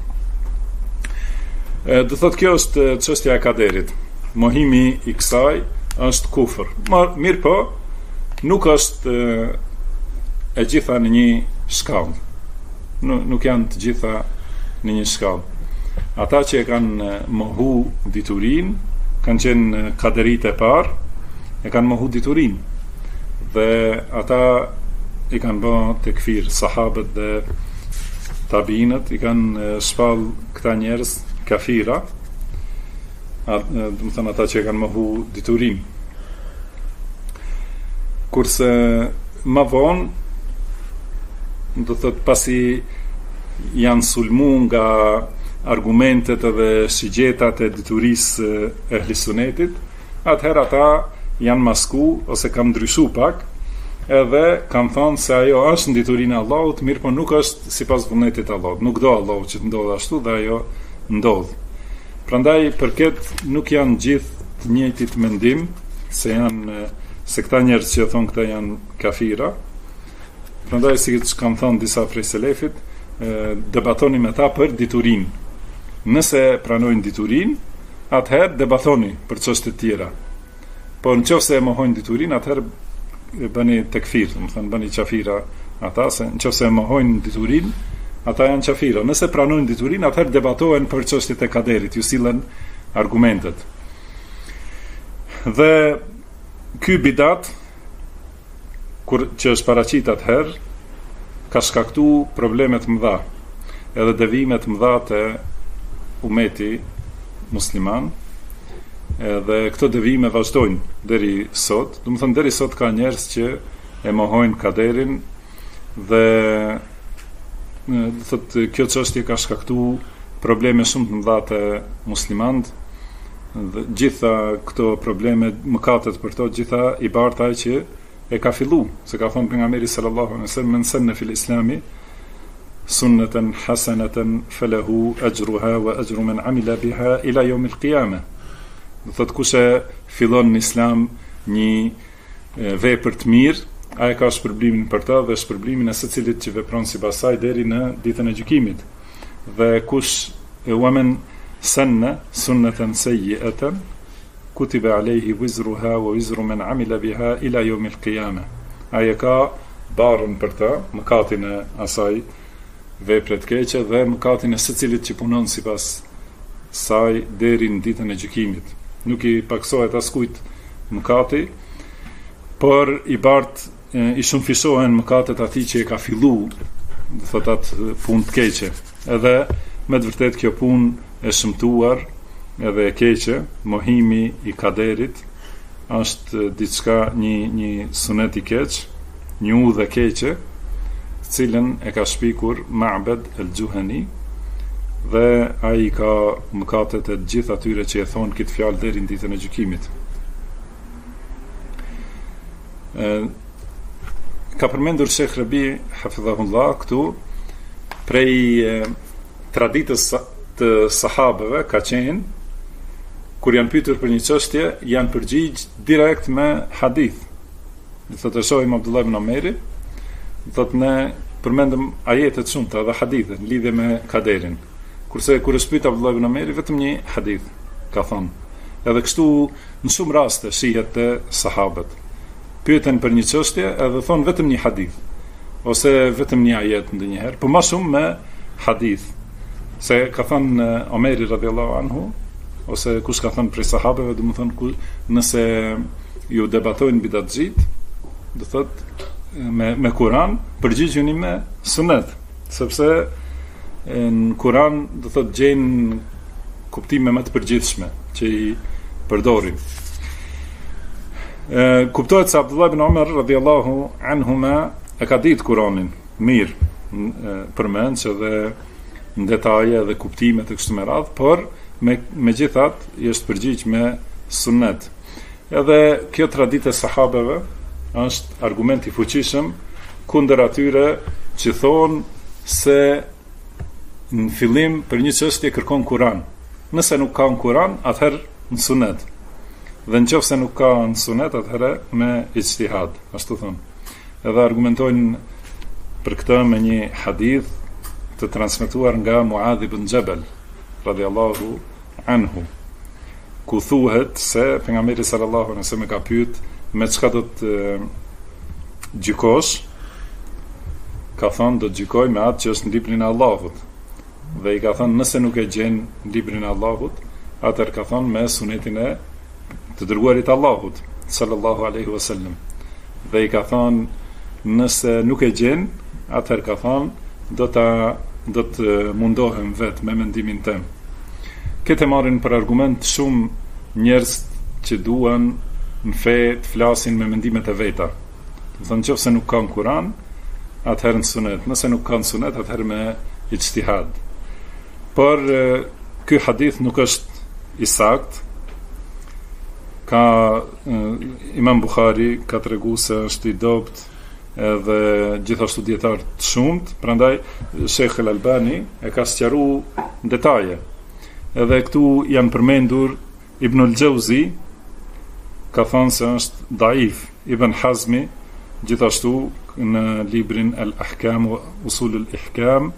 Do thotë kjo është çështja e kaderit. Mohimi i kësaj është kufër. Mirë po, nuk është e gjitha në një shkallë. Nuk janë të gjitha në një shkallë. Ata që e kanë mohu diturin, kanë qenë kaderit e parë, e kanë mohu diturin. Dhe ata i kanë bë tekfir, sahabët dhe tabiinët i kanë shpall këta njerëz kafira, do të thënë ata që e kanë mohu diturin. Kurse më vonë, do thotë pasi janë sulmu nga argumentet edhe shigjetat e diturisë e Ehlisunetit, atëherë ata janë masku ose kanë ndryshu pak, edhe kanë thonë se ajo është në diturinë e Allahut, mirë po nuk është sipas vullnetit të Allahut. Nuk do Allahu që të ndodhë ashtu dhe ajo ndodh. Prandaj përket nuk janë gjithë të njëjtit mendim se këta njerëz që thonë këta janë kafira. Prandaj si që kanë thonë disa prej selefit, debatoni me ta për diturin. Nëse pranojnë diturin, atëherë debatoni për çështje të tjera. Po nëse e mohojnë diturin, atëherë bëni tekfir, do të thënë bëni qafira ata, se nëse e mohojnë diturin, ata janë qafira. Nëse pranojnë diturin, atëherë debatohen për çështjet e kaderit, ju sillen argumentet. Dhe ky bidat që është paraqit atëherë ka shkaktu problemet mëdha edhe devimet mëdha të umeti musliman, edhe këto devime vazhdojnë deri sot. Do të thënë deri sot ka njerëz që e mohojnë kaderin dhe do thotë kjo çështje ka shkaktu probleme shumë të mëdha të muslimanët. Dhe gjitha këto probleme, mëkatet për to, gjitha i bart ai që e ka fillu, se ka thonë pejgamberi sallallahu alaihi wasallam, men sanna fil islami sunnatan hasanatan falahu ajruha wa ajru man amila biha ila yawm al-qiyamah. Do thotë kush e fillon në islam një vepër të mirë, ai ka shpërblimin për të dhe shpërblimin e secilit që vepron sipas saj deri në ditën e gjykimit. Dhe kush wa man sanna sunnatan sayyi'atan kutiba alayhi wizruha wa wizru man amila biha ila yawm al-qiyamah. Ai ka barën për të, mëkatin e asaj vepre të keqe dhe mëkatin e secilit që punon sipas saj deri në ditën e gjykimit. Nuk i paksohet askujt mëkati, por i bart i shumëfishohen mëkatet atij që e ka fillu, do thotë atë punë të keqe. Edhe me të vërtet kjo punë e shëmtuar edhe e keqe, mohimi i kaderit, është diçka, një sunet i keq, një udhë e keqe, cilën e ka shpikur Ma'bad el-Juhani, dhe ai ka mëkatet e gjithë atyre që e thonë këtë fjalë deri në ditën e gjykimit. Ka përmendur Sheikh Rabi hafidhahullah këtu prej traditës të sahabëve ka qenë kur janë pyetur për një çështje janë përgjigj direkt me hadith. Do thotë shohim Abdullah ibn Omeri, do thotë ne përmendëm ajetet shumëta dhe hadithe në lidhje me kaderin. Kurse kur është pyet Abdullah ibn Omeri vetëm një hadith ka thonë. Edhe kështu në shumë raste shihet te sahabët. Pyeten për një çështje edhe thon vetëm një hadith ose vetëm një ajet ndonjëherë, por më shumë me hadith. Se ka thënë Omeri radhiyallahu anhu, ose kush ka thënë prej sahabeve, do të thonë nëse ju debatojnë bidatxhit, do thotë me Kur'an, përgjigjeni me sunet, sepse në Kur'an do thotë gjejnë kuptime më të përgjithshme që i përdorin. Kuptohet se Abdullah ibn Umar radhiyallahu anhuma e ka ditë Kur'anin mirë, përmend që dhe në detaje dhe kuptime të kështu me radhë, por megjithatë i është përgjigj me sunnet. Edhe kjo traditë e sahabeve është argument i fuqishëm kundër atyre që thonë se në fillim për një çështje kërkon Kur'an. Nëse nuk ka në Kur'an, atëherë në sunet. Dhe nëse nuk ka në sunet, atëherë me ijtihad, ashtu thonë. Edhe argumentojnë për këtë me një hadith të transmetuar nga Muadh ibn Jabal radhiyallahu anhu, ku thuhet se pejgamberi sallallahu alaihi wasallam ka pyet me çka do të gjykosh, ka thënë do të gjykoj me atë që është në librin e Allahut. Dhe i ka thënë nëse nuk e gjen në librin e Allahut, atëherë ka thënë me sunetin e të dërguarit Allahut sallallahu alaihi wasallam. Dhe i ka thënë nëse nuk e gjen, atëherë ka thënë do të mundohem vetë me mendimin tim. Këtë marrin për argument shumë njerëz që duan në fe të flasin me mendimet e veta. Do të thonë nëse nuk ka në Kur'an, atëherë në sunet. Nëse nuk ka në sunet, atëherë me ijtihad. Por ky hadith nuk është i saktë. Ka Imam Buhari ka treguar se është i dobët edhe gjithashtu dietar të shumt, prandaj Sheikh Al-Albani e ka sqaruar në detaje. Edhe këtu janë përmendur Ibn al-Jauzi, ka thënë se është daif. Ibn Hazmi gjithashtu në librin Al-Ahkam wa Usul al-Ihkam,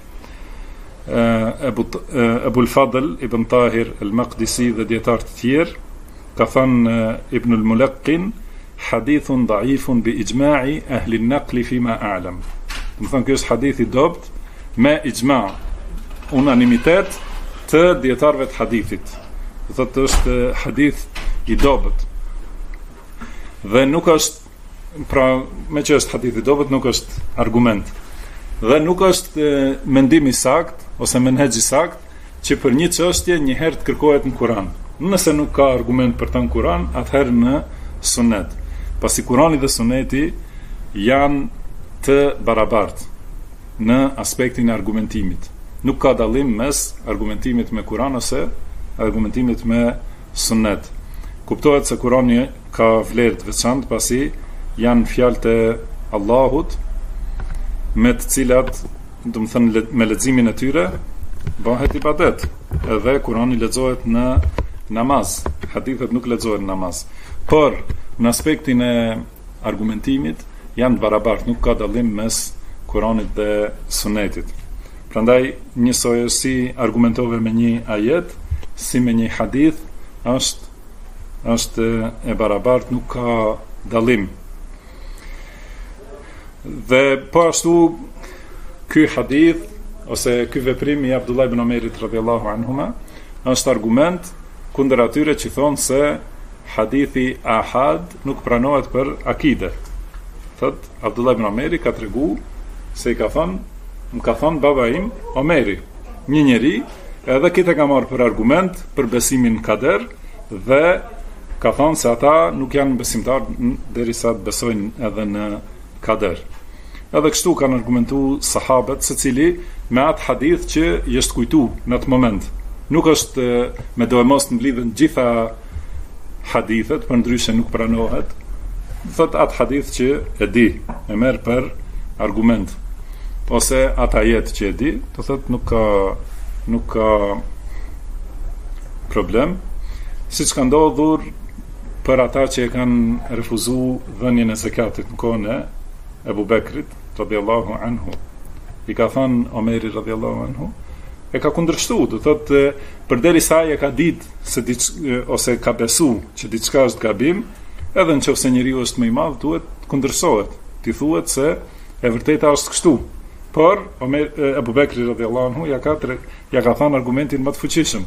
Abu al-Fadl Ibn Tahir al-Maqdisi dhe dietar të tjerë, ka thënë Ibn al-Mulaqqin hadithun da'ifun bi ijma'i ahli an-naql fi ma a'lam. Do të thonë ky është hadith i dobët me ijma', unanimitet të dietarëve të hadithit. Do thotë është hadith i dobët. Dhe nuk është, pra me që është hadith i dobët, nuk është argument. Dhe nuk është mendim i sakt ose menhexh i sakt që për një çështje një herë të kërkohet në Kur'an. Nëse nuk ka argument për ta në Kur'an, atëherë në sunet. Pasi Kur'ani dhe suneti janë të barabartë në aspektin e argumentimit. Nuk ka dallim mes argumentimit me Kur'an ose argumentimit me sunet. Kuptohet se Kur'ani ka vlerë të veçantë pasi janë fjalët e Allahut me të cilat, do të thënë me leximin e tyre bëhet ibadet. Edhe Kur'ani lexohet në namaz, hadithet nuk lexohen në namaz. Por në aspektin e argumentimit janë të barabartë, nuk ka dallim mes Kur'anit dhe sunetit. Prandaj njësoj si argumentove me një ajet, si me një hadith, është e barabartë, nuk ka dallim. Dhe po ashtu ky hadith ose ky veprim i Abdullah ibn Omerit radhiyallahu anhuma është argument kundër atyre që thonë se hadithi ahad nuk pranohet për akide. Thot Abdullah ibn Omeri ka tregu se më ka thonë baba im Omeri, një njeri, edhe këtë ka marrë për argument për besimin në kader, dhe ka thonë se ata nuk janë besimtar derisa të besojnë edhe në kader. Edhe kështu kanë argumentu sahabët, secili me atë hadith që i është kujtu në atë moment. Nuk është me do e mos në mblidhen gjitha hadithet, për ndryshe nuk pranohet. Thot atë hadith që e di, e merr për argument. Ose atë ajet që e di, do thot nuk ka problem. Siç ka ndodhur për ata që e kanë refuzuar dhënien e zakatit në kohën e Ebu Bekrit radhiyallahu anhu. I ka thënë Omeri radhiyallahu anhu, e ka kundërshtuar, do thotë përderisa ai e ka ditë se ose ka besu që diçka është gabim, edhe nëse njeriu është më i madh, duhet kundërsohet. Ti thuhet se e vërteta është kështu. Por Abu Bekri radhiyallahu anhu ja ka thënë argumentin më të fuqishëm.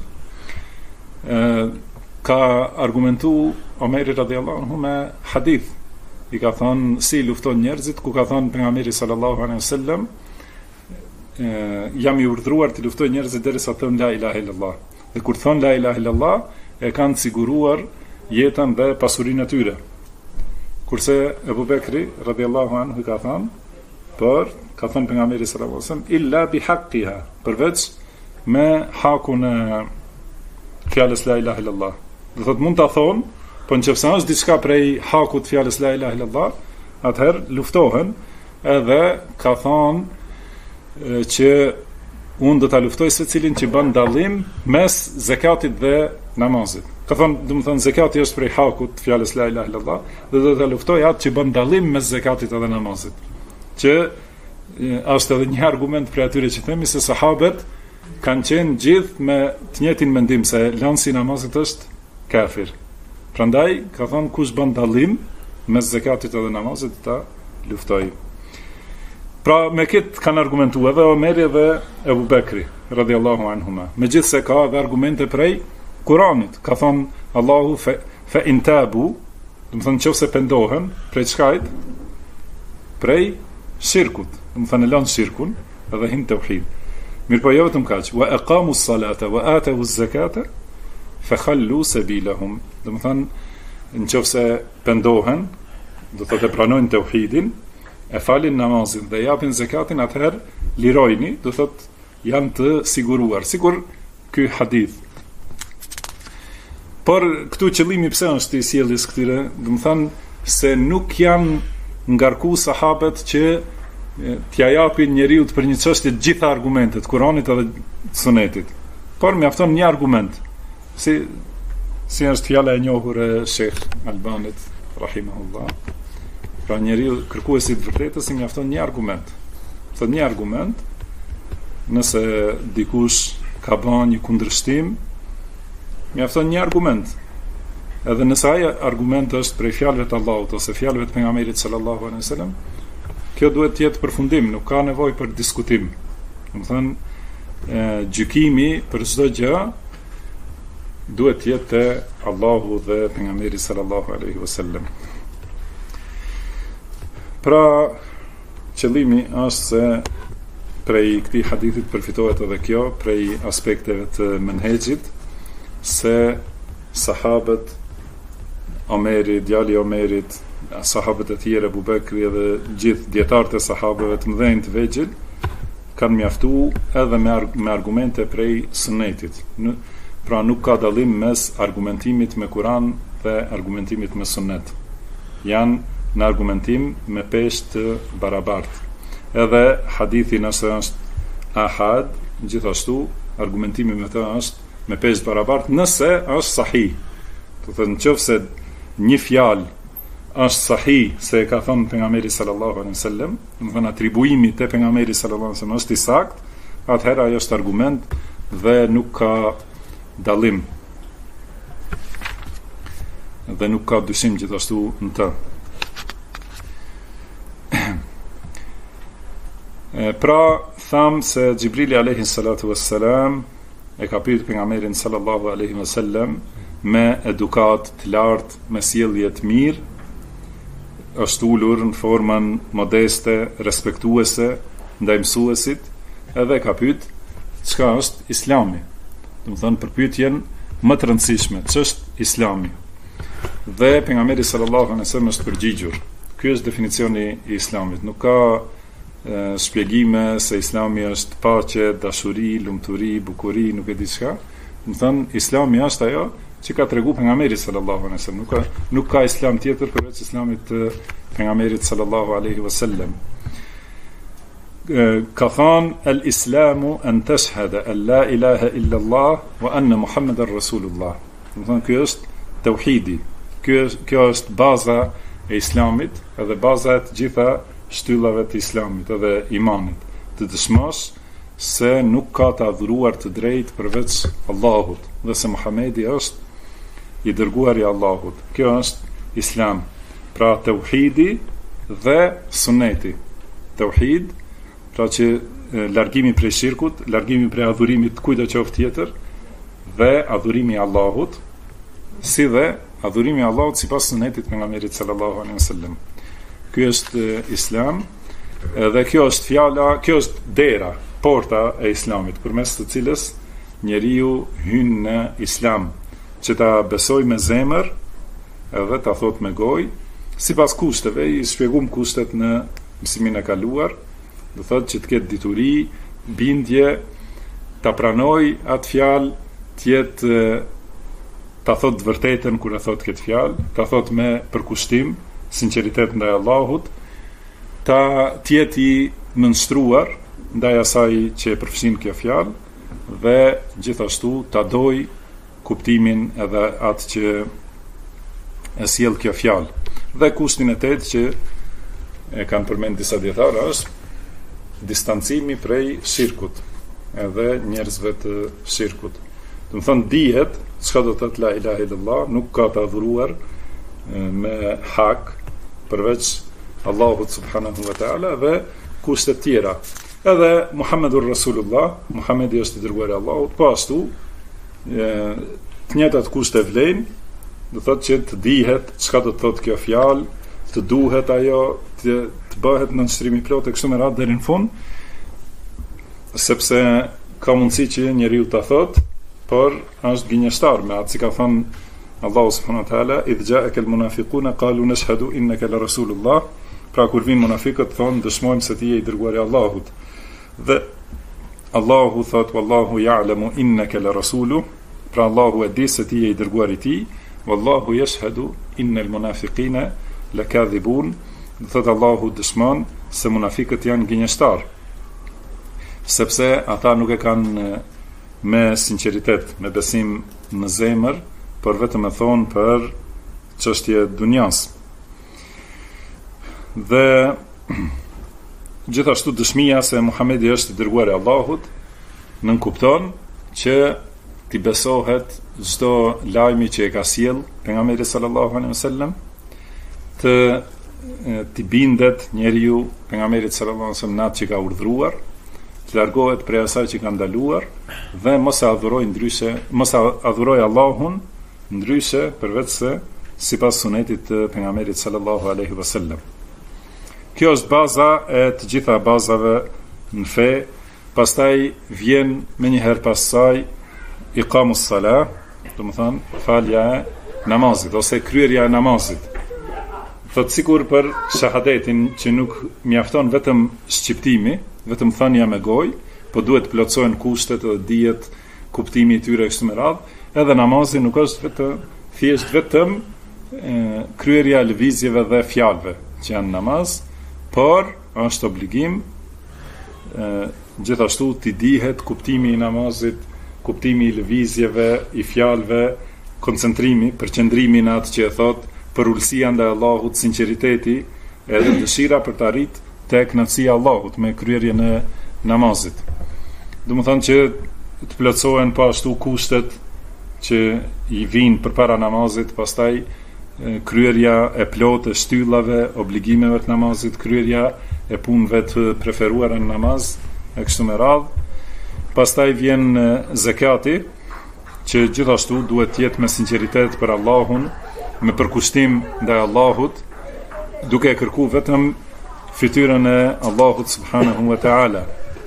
Ka argumentu Omeri radhiyallahu anhu me hadith. I ka thënë si lufton njerëzit, ku ka thënë pejgamberi sallallahu alaihi wasallam, jam i urdhëruar të luftoj njerëzit derisa thon la ilaha illallah. Dhe kur thon la ilaha illallah, e kanë siguruar jetën dhe pasurinë e tyre. Kurse Abu Bekri radhiyallahu anhu ka thënë, ka thënë pejgamberi sallallahu alaihi wasallam, illa bi haqqiha, përveç me hakun e fjalës la ilaha illallah. Do thotë mund ta thonë, po nëse është diçka prej hakut fjalës la ilaha illallah, atëherë luftohen, edhe ka thonë që unë do ta luftoj secilin që bën dallim mes zakatit dhe namazit. Ka thonë, do të thonë zakati është prej hakut fjalës la ilaha illallah, dhe do ta luftoj atë që bën dallim mes zakatit dhe namazit. Që është edhe një argument për atyre që themi se sahabët kanë qenë gjithë me të njëjtin mendim se lansi i namazit është kafir. Prandaj ka thonë kush bën dallim mes zakatit dhe namazit ta luftoj. Pra me këtë kanë argumentuar edhe Omeri dhe Abu Bekri radhiyallahu anhuma. Megjithse ka edhe argumente prej Kuranit. Ka thonë Allahu fa in tabu, do të thonë nëse pendohen prej çkajt, prej shirkut, do të thonë lanë shirkun edhe hin tauhid. Mirpo jo vetëm kaq, wa aqamu s-salata wa atu z-zakata fa khallu sabilahum. Do të thonë nëse pendohen, do të thotë pranojnë tauhidin, e falin namazin dhe japin zakatin, atëherë lirojni, do të thotë janë të siguruar. Sigur ky hadith. Por këtu qëllimi pse është i sjelljes këtyre, do të thonë se nuk janë ngarku sahabët që t'ja japin njeriu për një çështje të gjitha argumentet, Kuranit edhe Sunetit. Por mjafton një argument. Si është fjala e njohur e Sheikh Albanit rahimahullah. Pra njeriu kërkuesi të vërtetës i mjafton një argument. Thot një argument, nëse dikush ka bën një kundërshtim, mjafton një argument. Edhe nëse ai argument është prej fjalëve të Allahut ose fjalëve të pejgamberit sallallahu alaihi wasallam, kjo duhet të jetë përfundim, nuk ka nevojë për diskutim. Do të thënë gjykimi për çdo gjë duhet të jetë te Allahu dhe pejgamberi sallallahu alaihi wasallam. Pra qëllimi është se prej këtij hadithit përfitohet edhe kjo prej aspekteve të menhexhit, se sahabët, Omeri, djali Omerit, sahabët e tjerë, Abu Bekri dhe gjithë dietarët e sahabëve të mëdhenj të vegjël kanë mjaftuar edhe me argumente prej Sunetit. Pra nuk ka dallim mes argumentimit me Kur'an dhe argumentimit me Sunet. Janë në argumentim me peshë të barabartë. Edhe hadithi nëse është ahad, gjithashtu argumentimi me të është me peshë të barabartë nëse është sahih. Do të thotë nëse një fjalë është sahih se e ka thënë pejgamberi sallallahu alaihi wasallam, do të thonë atribuimi te pejgamberi sallallahu alaihi wasallam është i saktë, atëherë ajo është argument dhe nuk ka dallim. Dhe nuk ka dyshim gjithashtu në të. Pra tham se Xhibrili alayhi salatu wassalam e ka pyetur pejgamberin sallallahu alaihi wasallam me edukat të lartë, me sjellje të mirë, është ulur në formën modeste, respektuese ndaj mësuesit, edhe ka pyet çka është Islami. Do të thonë përpyetjen më të rëndësishme, ç'është Islami. Dhe pejgamberi sallallahu alaihi wasallam është përgjigjur. Ky është definicioni i Islamit. Nuk ka shpjegime se Islami është paqe, dashuri, lumturi, bukuri, nuk e di çka. Do të thonë Islami është ajo që ka tregu pejgamberi sallallahu alaihi wasallam. Nuk ka islam tjetër përveç islamit të pejgamberit sallallahu alaihi wasallam. Ka thënë el-islamu an tashhada an la ilaha illa Allah wa anna Muhammadar Rasulullah. Do të thonë ky është tauhidi. Kjo është baza e islamit, edhe baza e të gjitha shtyllave të islamit edhe imanit. Të dëshmosh se nuk ka të adhuruar të drejtë përveç Allahut dhe se Muhamedi është i dërguar i Allahut. Kjo është islam. Pra tauhidi dhe suneti. Tauhid pra që largimi prej shirkut, largimi prej adhurimit kujdo qoftë tjetër, dhe adhurimi i Allahut, si dhe adhurimi i Allahut sipas sunetit pejgamberit sallallahu alaihi wasallam. Ky është Islam, dhe kjo është fjala, kjo është dera, porta e Islamit, përmes të cilës njeriu hyn në Islam, që ta besoj me zemër edhe ta thot me gojë, sipas kushteve. I shpjegum kushtet në mësimin e kaluar, do thotë që të ketë dituri, bindje, ta pranoj atë fjalë, të jetë ta thot të vërtetën kur e thot këtë fjalë, ta thot me përkushtim, sinqeritet ndaj Allahut, ta tjetë i nënstruar ndaj asaj që e përfshin kjo fjalë, dhe gjithashtu ta doj kuptimin edhe atë që e sjell kjo fjalë. Dhe kushtin e tetë që e kanë përmend disa dietarë është distancimi prej shirkut, edhe njerëzve të shirkut. Do të thonë dihet çka do të thotë la ilaha illallah, nuk ka të adhuruar me hak përveç Allahut subhanahu wa taala, dhe kushtet tjera. Edhe Muhammedur Rasulullah, Muhamedi është i dërguari i Allahut, po ashtu të njëjtat kushte vlen, do thotë që të dihet çka do të thotë kjo fjalë, të duhet ajo, të bëhet në nënshtrimi plot e kështu me radhë deri në fund, sepse ka mundësi që njeriu ta thotë, por është gënjeshtar me atë, si ka thënë Allahu subhanahu wa taala, idh ja'aka al-munafiquna qalu nashhadu innaka la rasulullah, pra kur vin munafiqët thonë dëshmojmë se ti je i dërguari i Allahut. Dhe Allahu thot wallahu ya'lamu innaka la rasulu, pra Allahu e di se ti je i dërguari i tij, wallahu yashhadu innal munafiqina lakadhibun, thot Allahu dëshmon se munafiqët janë gënjeshtar, sepse ata nuk e kanë me sinqeritet, me besim në zemër, por vetëm e thonë për çështje dunjas. Dhe gjithashtu dëshmia se Muhamedi është i dërguari i Allahut nënkupton që t'i besohet çdo lajmi që e ka sjell pejgamberi sallallahu alaihi wasallam, t'i bindet njeriu pejgamberit sallallahu alaihi wasallam natë që ka urdhëruar, të largohet prej asaj që ka ndaluar, dhe mos e adhuroj ndryshe, mos e adhuroj Allahun ndryshe përveç se sipas sunetit të pejgamberit sallallahu alaihi wasallam. Kjo është baza e të gjitha bazave në fe. Pastaj vjen me njëherë pas saj iqamus salah, do të thonë falja e namazit ose kryerja e namazit. Thot sikur për shahadetin që nuk mjafton vetëm shqiptimi, vetëm thënia me gojë, po duhet plotësohen kushtet dhe dihet kuptimi i tyre kështu me radhë, edhe namazi nuk është vetëm kryerja e lëvizjeve dhe fjalëve që janë namaz, por është obligim gjithashtu t'i dihet kuptimi i namazit, kuptimi i lëvizjeve, i fjalëve, koncentrimi, përqendrimi në atë që e thot, për ulësia ndaj Allahut, sinqeriteti, edhe dëshira për të arrit tek kënaqësia e Allahut me kryerjen e namazit. Do të thonë që të plotësohen po ashtu kushtet që i vinë përpara namazit, pastaj kryerja e plotë e shtyllave, obligimeve të namazit, kryerja e punëve të preferuara në namaz, e kështu me radhë. Pastaj vjen zakati, që gjithashtu duhet të jetë me sinqeritet për Allahun, me përkushtim ndaj Allahut, duke e kërkuar vetëm fytyrën e Allahut subhanahu wa taala.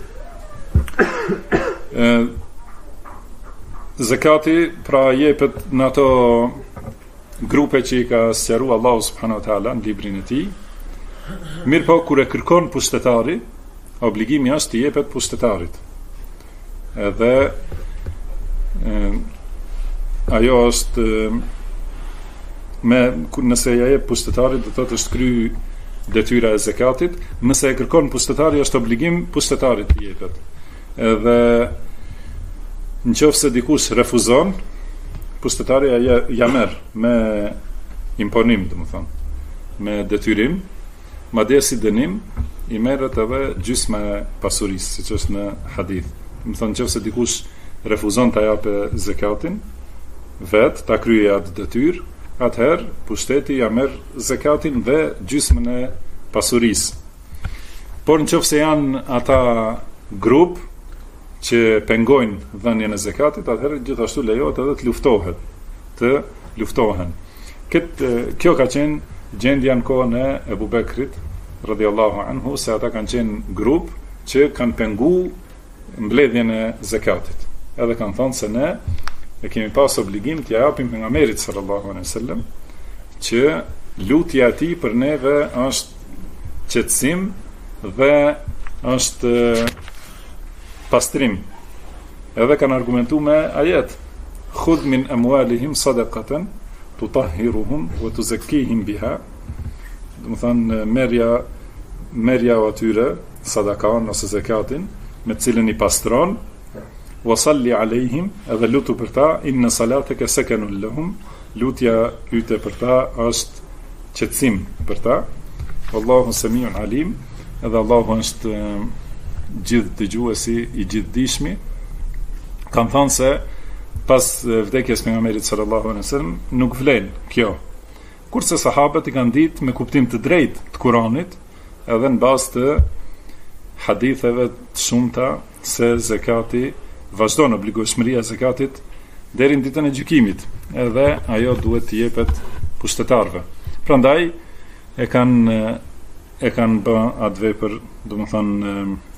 Zakati pra jepet në ato grupe që i ka sqaruar Allahu subhanahu wa taala në librin e tij. Mirë po, kur e kërkon pushtetari, obligimi është të jepet pushtetarit. Edhe ajo është nëse ja jep pushtetarit, do thotë është kry detyra e zakatit, nëse e kërkon pushtetari është obligim pushtetarit të jepet. Edhe nëse dikush refuzon, pushtetari ja merr me imponim, domethënë, me detyrim, madje si dënim i merret edhe gjysma e pasurisë, siç është në hadith. Domethënë nëse dikush refuzon ta japë zakatin, vet ta kryejë atë detyrë, atëherë pushteti ja merr zakatin dhe gjysmën e pasurisë. Por nëse janë ata grup që pengojnë dhënien e zakatit, atëherë gjithashtu lejohet edhe të luftohen. Kjo ka qenë gjendja në kohën e Ebu Bekrit radhiyallahu anhu, se ata kanë qenë grup që kanë pengu mbledhjen e zakatit. Edhe kanë thënë se ne e kemi pas obligim t'ja japim pejgamberit sallallahu alaihi wasallam, që lutja e tij për neve është qetësim dhe është pastrim. Edhe kanë argumentuar me ajet: "Khudh min amwalihim sadaqatan tutahhiruhum wa tuzakkihim biha." Do të thonë merja atyre sadakan ose zakatin me cilën i pastron, wa salli alejhim, edhe lutu për ta, inna salataka sakanun lahum, lutja yte për ta është qetësim për ta. Wallahu samiun alim, edhe Allahu është gjithë dëgjuesi i gjithdijshmi. Kanë thënë se pas vdekjes pejgamberit sallallahu alaihi wasallam nuk vlen kjo. Kurse sahabët i kanë ditë me kuptim të drejtë të Kuranit, edhe në bazë të haditheve të shumta se zakati vazhdon, obligueshmëria e zakatit deri në ditën e gjykimit, edhe ajo duhet të jepet pushtetarëve. Prandaj e kanë bë atë vepër, domethënë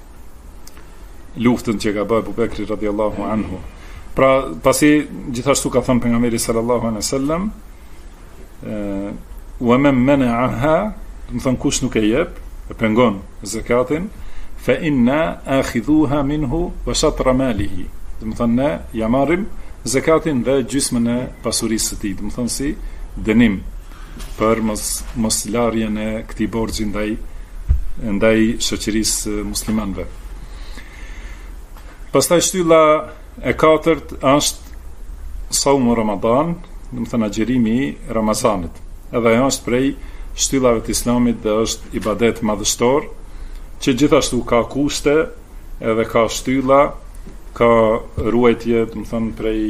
luftën që ka bërë Abu Bekri radhiyallahu anhu. Pra, pasi gjithashtu ka thënë pejgamberi sallallahu alaihi wasallam, wa man mana'aha, domethënë kush nuk e jep, e pengon zakatin, fa inna akhidhuha minhu wa shatra malihi. Domethënë ne ja marrim zakatin dhe gjysmën e pasurisë së tij, domethënë si dënim për mos larjen e këtij borxhi ndaj shoqërisë muslimanëve. Pastaj shtylla e katërt është saumu Ramadan, domethënë agjerimi i Ramazanit. Edhe ajo është prej shtyllave të Islamit dhe është ibadet madhështor, që gjithashtu ka kushte, edhe ka shtylla, ka ruajtje, domethënë prej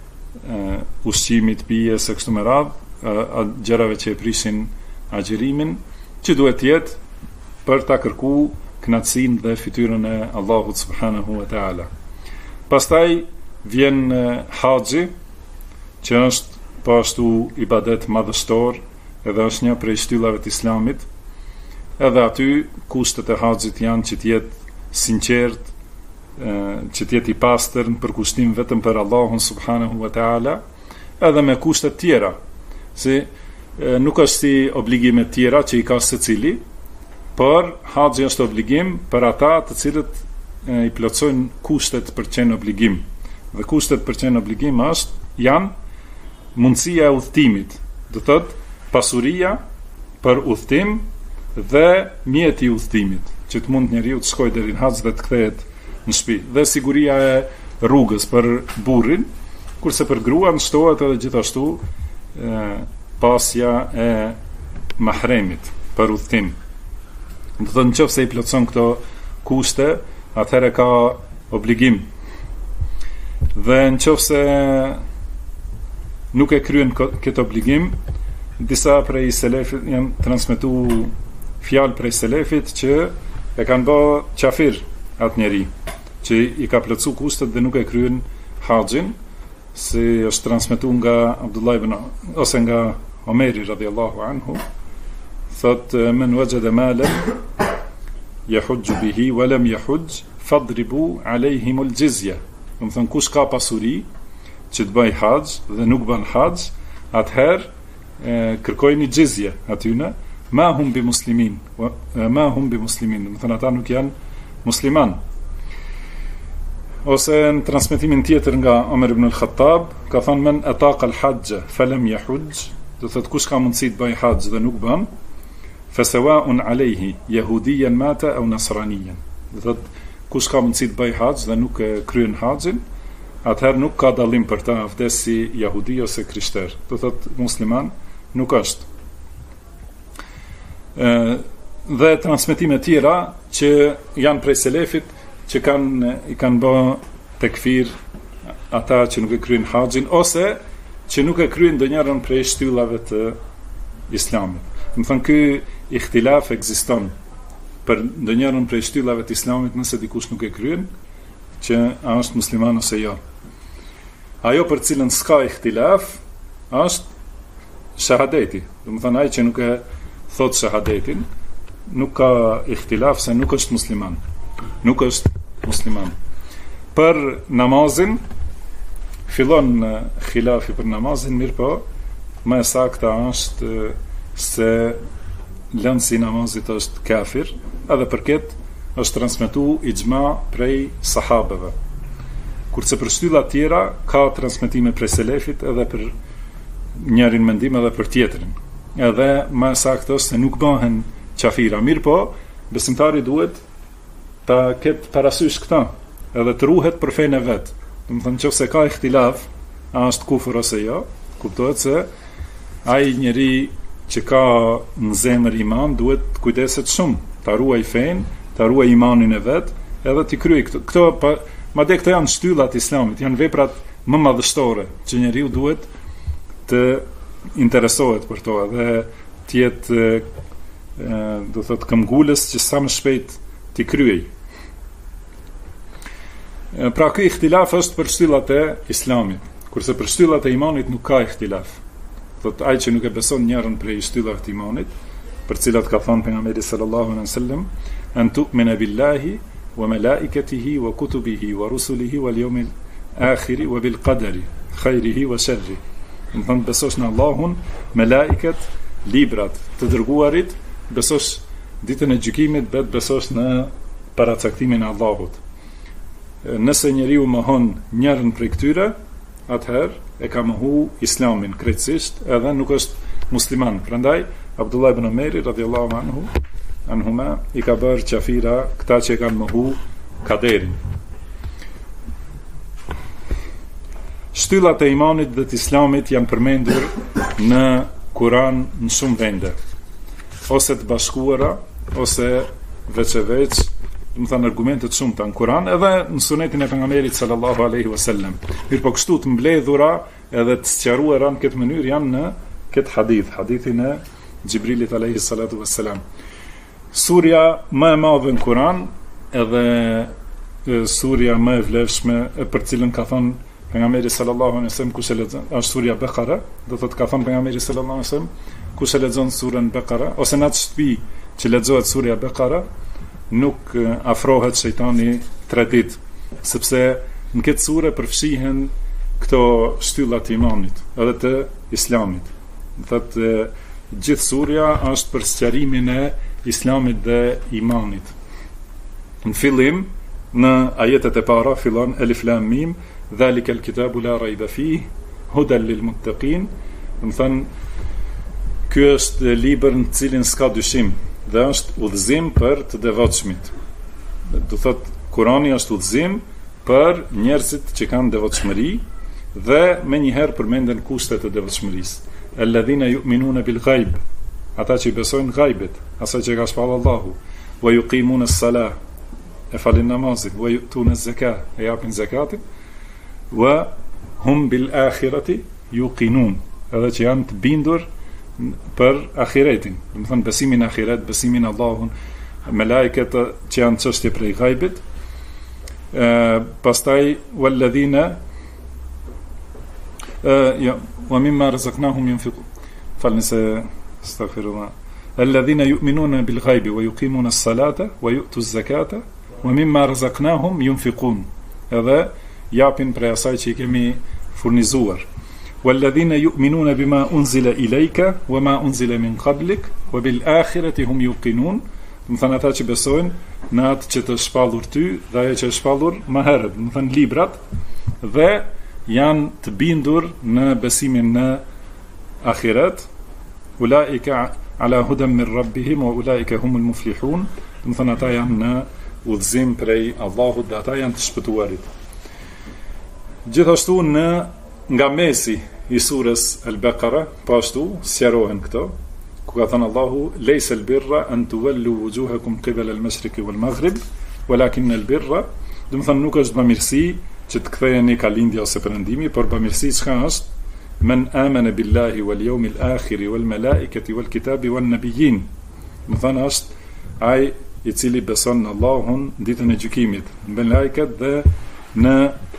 ushqimit, pijes e kështu me radhë, gjërave që e prishin agjerimin, që duhet të jetë për ta kërkuar kënaqësinë dhe fytyrën e Allahut subhanahu wa taala. Pastaj vjen haxhi, që është po ashtu ibadet madhështor, edhe është një prej shtyllave të Islamit. Edhe aty kushtet e haxhit janë që të jetë sinqert, që të jetë i pastër në përkushtim vetëm për Allahun subhanahu wa taala, edhe me kushtet tjera, si nuk është si obligime tjera që i ka secili, por haxhi është obligim për ata të cilët i plotësojnë kushtet për qenë obligim. Dhe kushtet për qenë obligim janë mundësia e udhëtimit, do thotë pasuria për udhëtim dhe mjeti i udhëtimit, që të mund njeriu të shkojë deri në haxh dhe të kthehet në shtëpi, dhe siguria e rrugës për burrin, kurse për gruan shtohet edhe gjithashtu pasja e mahremit për udhëtim. Do të thonë nëse i plotson këto kushte, atëherë ka obligim. Dhe nëse nuk e kryen këtë obligim, disa prej selefit janë transmetuar fjalë prej selefit që e kanë bë qafir atë njeri që i ka plotsu kushtet dhe nuk e kryen haxhin, si është transmetuar nga Abdullah ibn ose nga Omeri radhiyallahu anhu, thot men wajada malan yahujju bihi wa lam yahujj fadribu alayhim al-jizya. Do të thonë kush ka pasuri që të bëj haxh dhe nuk bën haxh, atëherë kërkojnë xhizje atyne, ma hum bi muslimin, do të thonë ata nuk janë musliman. Ose në transmetimin tjetër nga Omer ibn al-Khattab ka thënë men ataqa al-hajj falam yahujj, do të thotë kush ka mundësi të bëj haxh dhe nuk bën, fasawaun alayhi yahudiyan mata aw nasraniyan. Do thotë kush ka mundësi të bëj haxh dhe nuk kryen haxhin, atëherë nuk ka dallim për ta, vdes si jahudi ose krishter. Do thotë musliman nuk është. Dhe transmetime tjera që janë prej selefit që i kanë bë tekfir ata që nuk e kryen haxhin ose që nuk e kryen ndonjërin prej shtyllave të Islamit. Do të thonë ky ihtilaf ekziston për ndonjërin prej shtyllave të Islamit nëse dikush nuk e kryen, që a është musliman ose jo. Ajo për cilën s'ka ihtilaf është shahadeti. Do të thonë ai që nuk e thot shahadetin, nuk ka ihtilaf se nuk është musliman. Nuk është musliman. Për namazin fillon khilafi për namazin, mirë po, më e sakta është se lëndsi i namazit është kafir, edhe për këtë është transmetu ixhma prej sahabeve. Kurse për shtylla tjera ka transmetime prej selefit edhe për njërin mendim edhe për tjetrin. Edhe më e saktë është se nuk bëhen qafira. Mirë po, besimtari duhet ta ketë parasysh këta, edhe të ruhet për fenë e vet. Do të thonë nëse ka ihtilaf, a është kufër ose jo, kuptohet se ai njeri që ka në zemër iman duhet kujdeset shumë, ta ruaj fenë, ta ruaj imanin e vet, edhe t'i kryej këto madje këto janë shtyllat e Islamit, janë veprat më madhështore që njeriu duhet të interesohet për to dhe të jetë do thotë këmbgulës që sa më shpejt t'i kryej. Pra ky ihtilaf është për shtyllat e Islamit, kurse për shtyllat e imanit nuk ka ihtilaf. Thot ai që nuk e beson njërin prej shtyllave të imanit, për cilat ka thënë pejgamberi sallallahu alaihi wasallam, an tu'mina billahi wa malaikatihi wa kutubihi wa rusulihi wal yawmil akhir wa bil qadari khairihi wa sharri. Do të besosh në Allahun, melaiket, librat të dërguarit, besosh ditën e gjykimit, besosh në paracaktimin e Allahut. Nëse njeriu mohon njërin prej këtyre, atëherë e ka mohu Islamin krejtësisht, edhe nuk është musliman. Prandaj Abdullah ibn Omeri radhiyallahu anhuma i ka bërë qafira këta që e kanë mohu kaderin. Shtyllat e imanit dhe të Islamit janë përmendur në Kur'an në shumë vende, ose të bashkuara, ose veç e veç, do të thënë argumentet shumë të në Kur'an, edhe në sunetin e pejgamberit sallallahu alaihi wasallam. Mirë po kështu të mbledhura edhe të sqaruara në këtë mënyrë janë në këtë hadithin e Gjibrilit alaihi salatu wassalam. Surja më e madhe në Kur'an, edhe surja më e vlefshme për cilën ka thënë pejgamberi sallallahu alaihi wasallam kush e lexon, është surja Bekara, do thotë ka thënë pejgamberi sallallahu alaihi wasallam kush e lexon surën Bekara, ose në atë shtëpi që lexohet surja Bekara, nuk afrohet shejtani 3 ditë, sepse në këtë sure përfshihen këto shtyllat të imanit edhe të Islamit. Thotë gjithë surja është për sqarimin e Islamit dhe imanit. Në fillim, në ajetet e para fillon Alif Lam Mim, dhalika al-kitabu la rayba fihi hudan lil muttaqin. Do të thënë ky është libër në cilin s'ka dyshim dhe është udhëzim për të devotshmit. Do thotë Kurani është udhëzim për njerëzit që kanë devotshmëri dhe menjëherë përmenden kushtet e devotshmërisë. Alladhina yu'minuna bil ghaib, ata që besojnë ghaibet, asaj që ka shpallë Allahu, wa yuqimuna as-salah, e falin namazin, wa yu'tuna az-zakah, e japin zakatin, wa hum bil akhirati yuqinun, edhe që janë të bindur për ahiretin, do të thonë besimin në ahiret, besimin në Allahun, melajket që janë çështje prej ghaibit. Pastaj walladhina wa mimma razaqnahum yunfiqun. Falni se astaghfirullah. Alladhina yu'minuna bil ghaibi wa yuqimuna as-salata wa yu'tu az-zakata wa mimma razaqnahum yunfiqun. Edhe japin prej asaj që i kemi furnizuar. Walladhina yu'minuna bima unzila ilayka wama unzila min qablik wa bil akhirati hum yuqinun. Do të thënë ata që besojnë në atë që të shpallur ty dhe ajo që është shpallur më herët, do të thënë librat, dhe janë të bindur në besimin në ahiret. Ulaika ala hudan min rabbihim wa ulaika humul muflihun. Do të thënë ata janë në udhëzim prej Allahut dhe ata janë të shpëtuarit. Gjithashtu nga mesi i surës Al-Baqara, po ashtu sqarohen këto, ku ka thënë Allahu, lejse al-birra an tuwallu wujuhakum qibala al-mashriqi wal-maghrib, walakin al-birra, do të thënë nuk është bamirësi që të ktheheni ka lindja ose perëndimi, por bamirësi çka është? Men amana billahi wal yawmil akhir wal malaikati wal kitabi wan nabiyyin. Do të thënë është ai i cili beson në Allahun, ditën e gjykimit, në melajket dhe në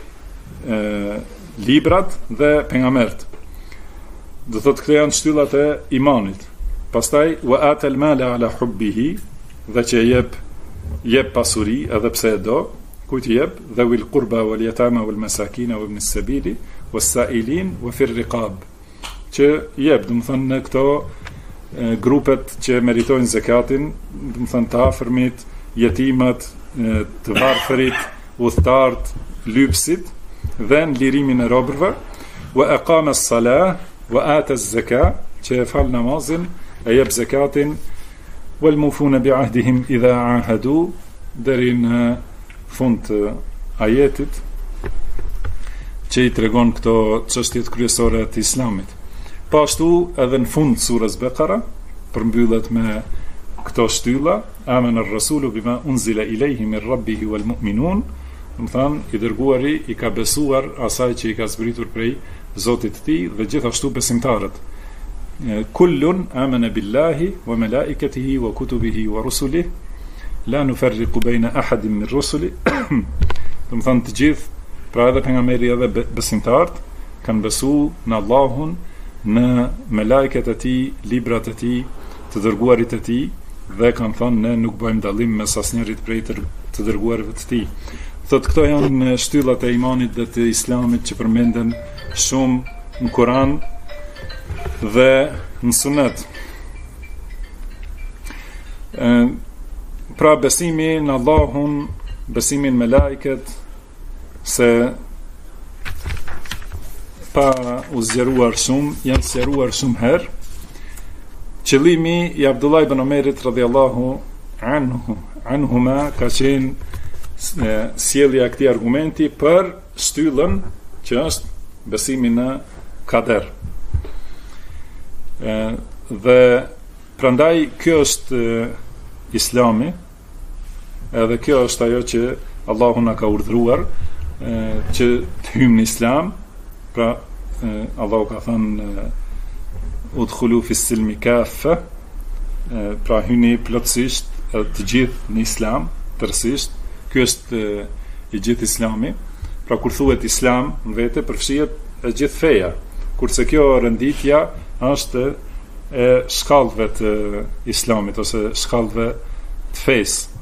librat dhe pejgambert. Do thotë këto janë shtyllat e imanit. Pastaj wa atal mala ala hubbihi, dhe që jep pasuri edhe pse e do, kujt jep, dhe wil qurba wal yatama wal masakin wa ibn as-sabili was sa'ilin wa fi ar-riqab. Që jep, do të thonë në këto grupet që meritojnë zakatin, do të thonë të afërmit, jetimat, të varfërit, udhëtarët, lypsit dhe në lirimin e robërve, wa aqama as-salah wa ata az-zakah, që fal namazin, e jep zakatin, wal mufuna bi ahdihim idha ahadu, deri në fund të ajetit që i tregon këto çështjet kryesore të islamit. Po ashtu edhe në fund surës Bekara përmbyllet me këto shtylla, amana ar-rasulu bima unzila ilayhi min rabbihi wal mu'minun, do të thonë i dërguari i ka besuar asaj që i ka zbritur prej Zotit të tij dhe gjithashtu besimtarët. Kullun amana billahi wa malaikatihi wa kutubihi wa rusulihi la nufarriqu bayna ahadin min rusuli. Do të thonë të gjithë, pra edhe pejgamberi edhe besimtarët kanë besuar në Allahun, në melajket e tij, librat e tij, të dërguarit e tij, dhe kanë thënë ne nuk bëjmë dallim mes asnjërit prej të dërguarve të tij. Thotë këto janë shtyllat e imanit dhe të islamit që përmenden shumë në Kur'an dhe në Sunet. Pra besimi në Allahun, besimi në melajket, se pa u zgjeruar shumë, janë zgjeruar shumë herë. Qëllimi i Abdullah ibn Omerit radhiyallahu anhuma ka qenë sjellja e këtij argumenti për shtyllën që është besimi në kader. Dhe prandaj kjo është Islami, edhe kjo është ajo që Allahu na ka urdhëruar që të hyjmë në Islam. Pra Allahu ka thënë udkhulu fi silmi kaffa, pra hyni plotësisht të gjithë në Islam, tërësisht. Ky është i gjithë Islami. Pra kur thuhet Islam në vete përfshihet e gjithë feja, kurse kjo renditja është e shkallëve të Islamit ose shkallëve të fesë.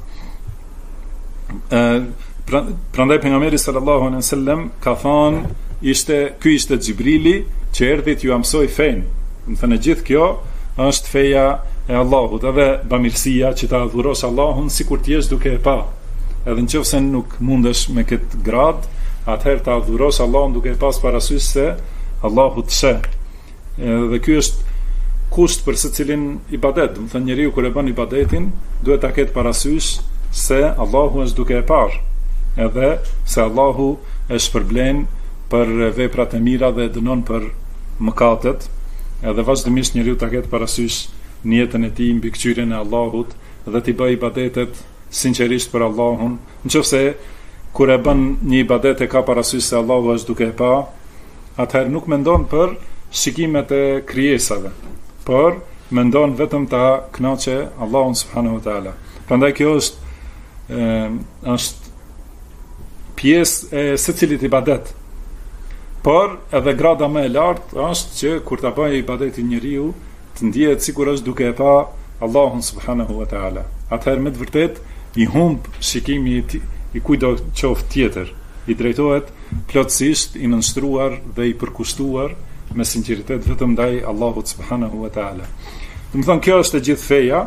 Prandaj pejgamberi sallallahu alaihi wasallam ka thënë ky ishte Xhibrili që erdhi t'ju mësoj fen. Do të thënë gjithë kjo është feja e Allahut, edhe bamirësia që ta adhurosh Allahun sikur të jesh duke e pa. Edhe nëse nuk mundesh me këtë grad, atëherë ta adhurosh Allahun duke e pas parasysh se Allahu të sheh. Dhe ky është kusht për secilin ibadet. Do të thënë njeriu kur e bën ibadetin, duhet ta ketë parasysh se Allahu është duke e parë, edhe se Allahu e shpërblen për veprat e mira dhe dënon për mëkatet, edhe vazhdimisht njeriu ta ketë parasysh në jetën e tij mbi kçyrjen e Allahut dhe t'i bëj ibadetet sinqerisht për Allahun. Nëse kur e bën një ibadet e ka parasysh se Allahu është duke e pa, atëherë nuk mendon për shikimet e krijesave, por mendon vetëm ta kënaqë Allahun subhanahu wa taala. Prandaj kjo është pjesë e secilit ibadet. Por edhe grada më e lartë është që kur ta bëjë ibadetin njeriu, të ndihet sikur është duke e pa Allahun subhanahu wa taala. Atëherë me të vërtetë i humb shikimi i kujdo qoftë tjetër, i drejtohet plotësisht i nënshtruar dhe i përkushtuar me sinqeritet vetëm ndaj Allahut subhanahu wa taala. Do të thonë kjo është e gjithë feja,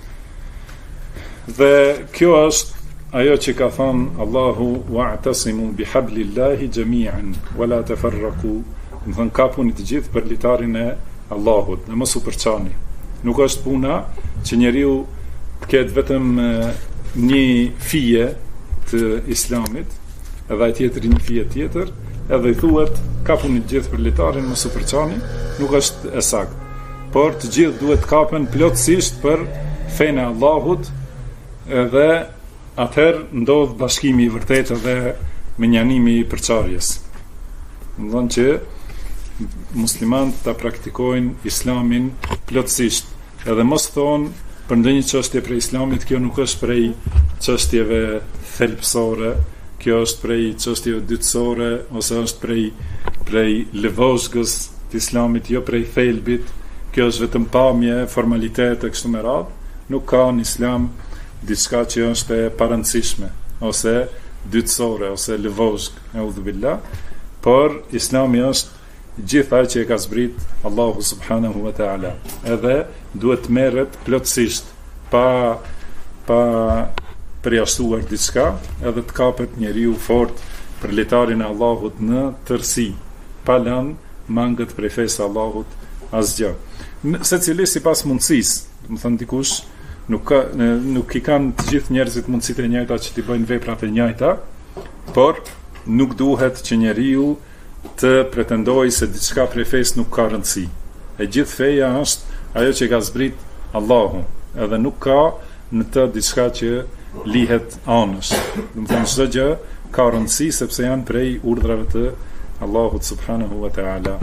dhe kjo është ajo që ka thënë Allahu wa'tasimu bihablillahi jami'an wala tafarraqu. Do të thonë kapuni të gjithë për litarin e Allahut, dhe mos u përçani. Nuk është puna që njeriu të ketë vetëm një fije të Islamit, edhe ai tjetri një fije tjetër, edhe i thuhet kapuni të gjithë për litarin, mos u përçani, nuk është e saktë. Por të gjithë duhet të kapen plotësisht për fenë e Allahut, edhe atëherë ndodh bashkimi i vërtetë dhe menjanimi i përçarjes. Do të thonë që muslimanët ta praktikojnë Islamin plotësisht, edhe mos thonë për ndonjë çështje prej Islamit, kjo nuk është prej çështjeve thelbësore, kjo është prej çështjeve dytësore, ose është prej lëvozhgës të Islamit, jo prej thelbit. Kjo është vetëm pamje, formalitete kështu me radhë. Nuk ka në Islam diçka që është e parëndësishme, ose dytësore, ose lëvozhg, eudhu billah, por Islami është gjitha që e ka zbrit Allahu subhanahu wa ta'ala. Edhe duhet merret plotësisht, pa përjashtuar diçka, edhe të kapet njeriu fort për letarin e Allahut në tërësi, pa lënë mangët prej fesë Allahut asgjë. Secili sipas mundësisë, do të thënë dikush nuk i kanë të gjithë njerëzit mundësitë e njëjta që t'i bëjnë veprat e njëjta, por nuk duhet që njeriu të pretendojë se diçka prej fesë nuk ka rëndësi. E gjithë feja është ajo që ka zbrit Allahu, edhe nuk ka në të diçka që lihet anësh. Do të thënë çdo gjë ka rëndësi sepse janë prej urdhrave të Allahut subhanahu wa ta'ala.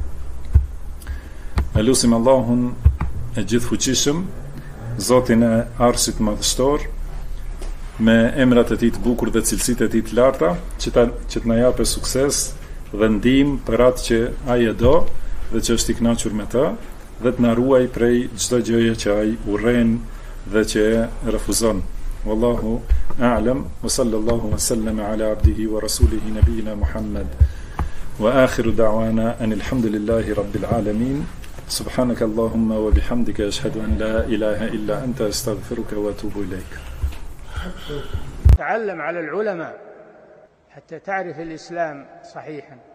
Elusim Allahun e gjithfuqishëm, Zotin e Arshit Madhështor, me emrat e tij të bukur dhe cilësitë e tij të larta, që të na japë sukses dhe ndihmë për atë që ai e do dhe që është i kënaqur me të, dhe të na ruaj prej çdo gjëje që ai urren dhe që e refuzon. Wallahu a'lam, wa sallallahu wa sallama ala abdihi wa rasulihi nabiyina Muhammad. Wa akhiru da'wana anil hamdulillahi rabbil alamin. سبحانك اللهم وبحمدك أشهد أن لا إله إلا أنت أستغفرك وأتوب إليك. تعلم على العلماء حتى تعرف الإسلام صحيحا.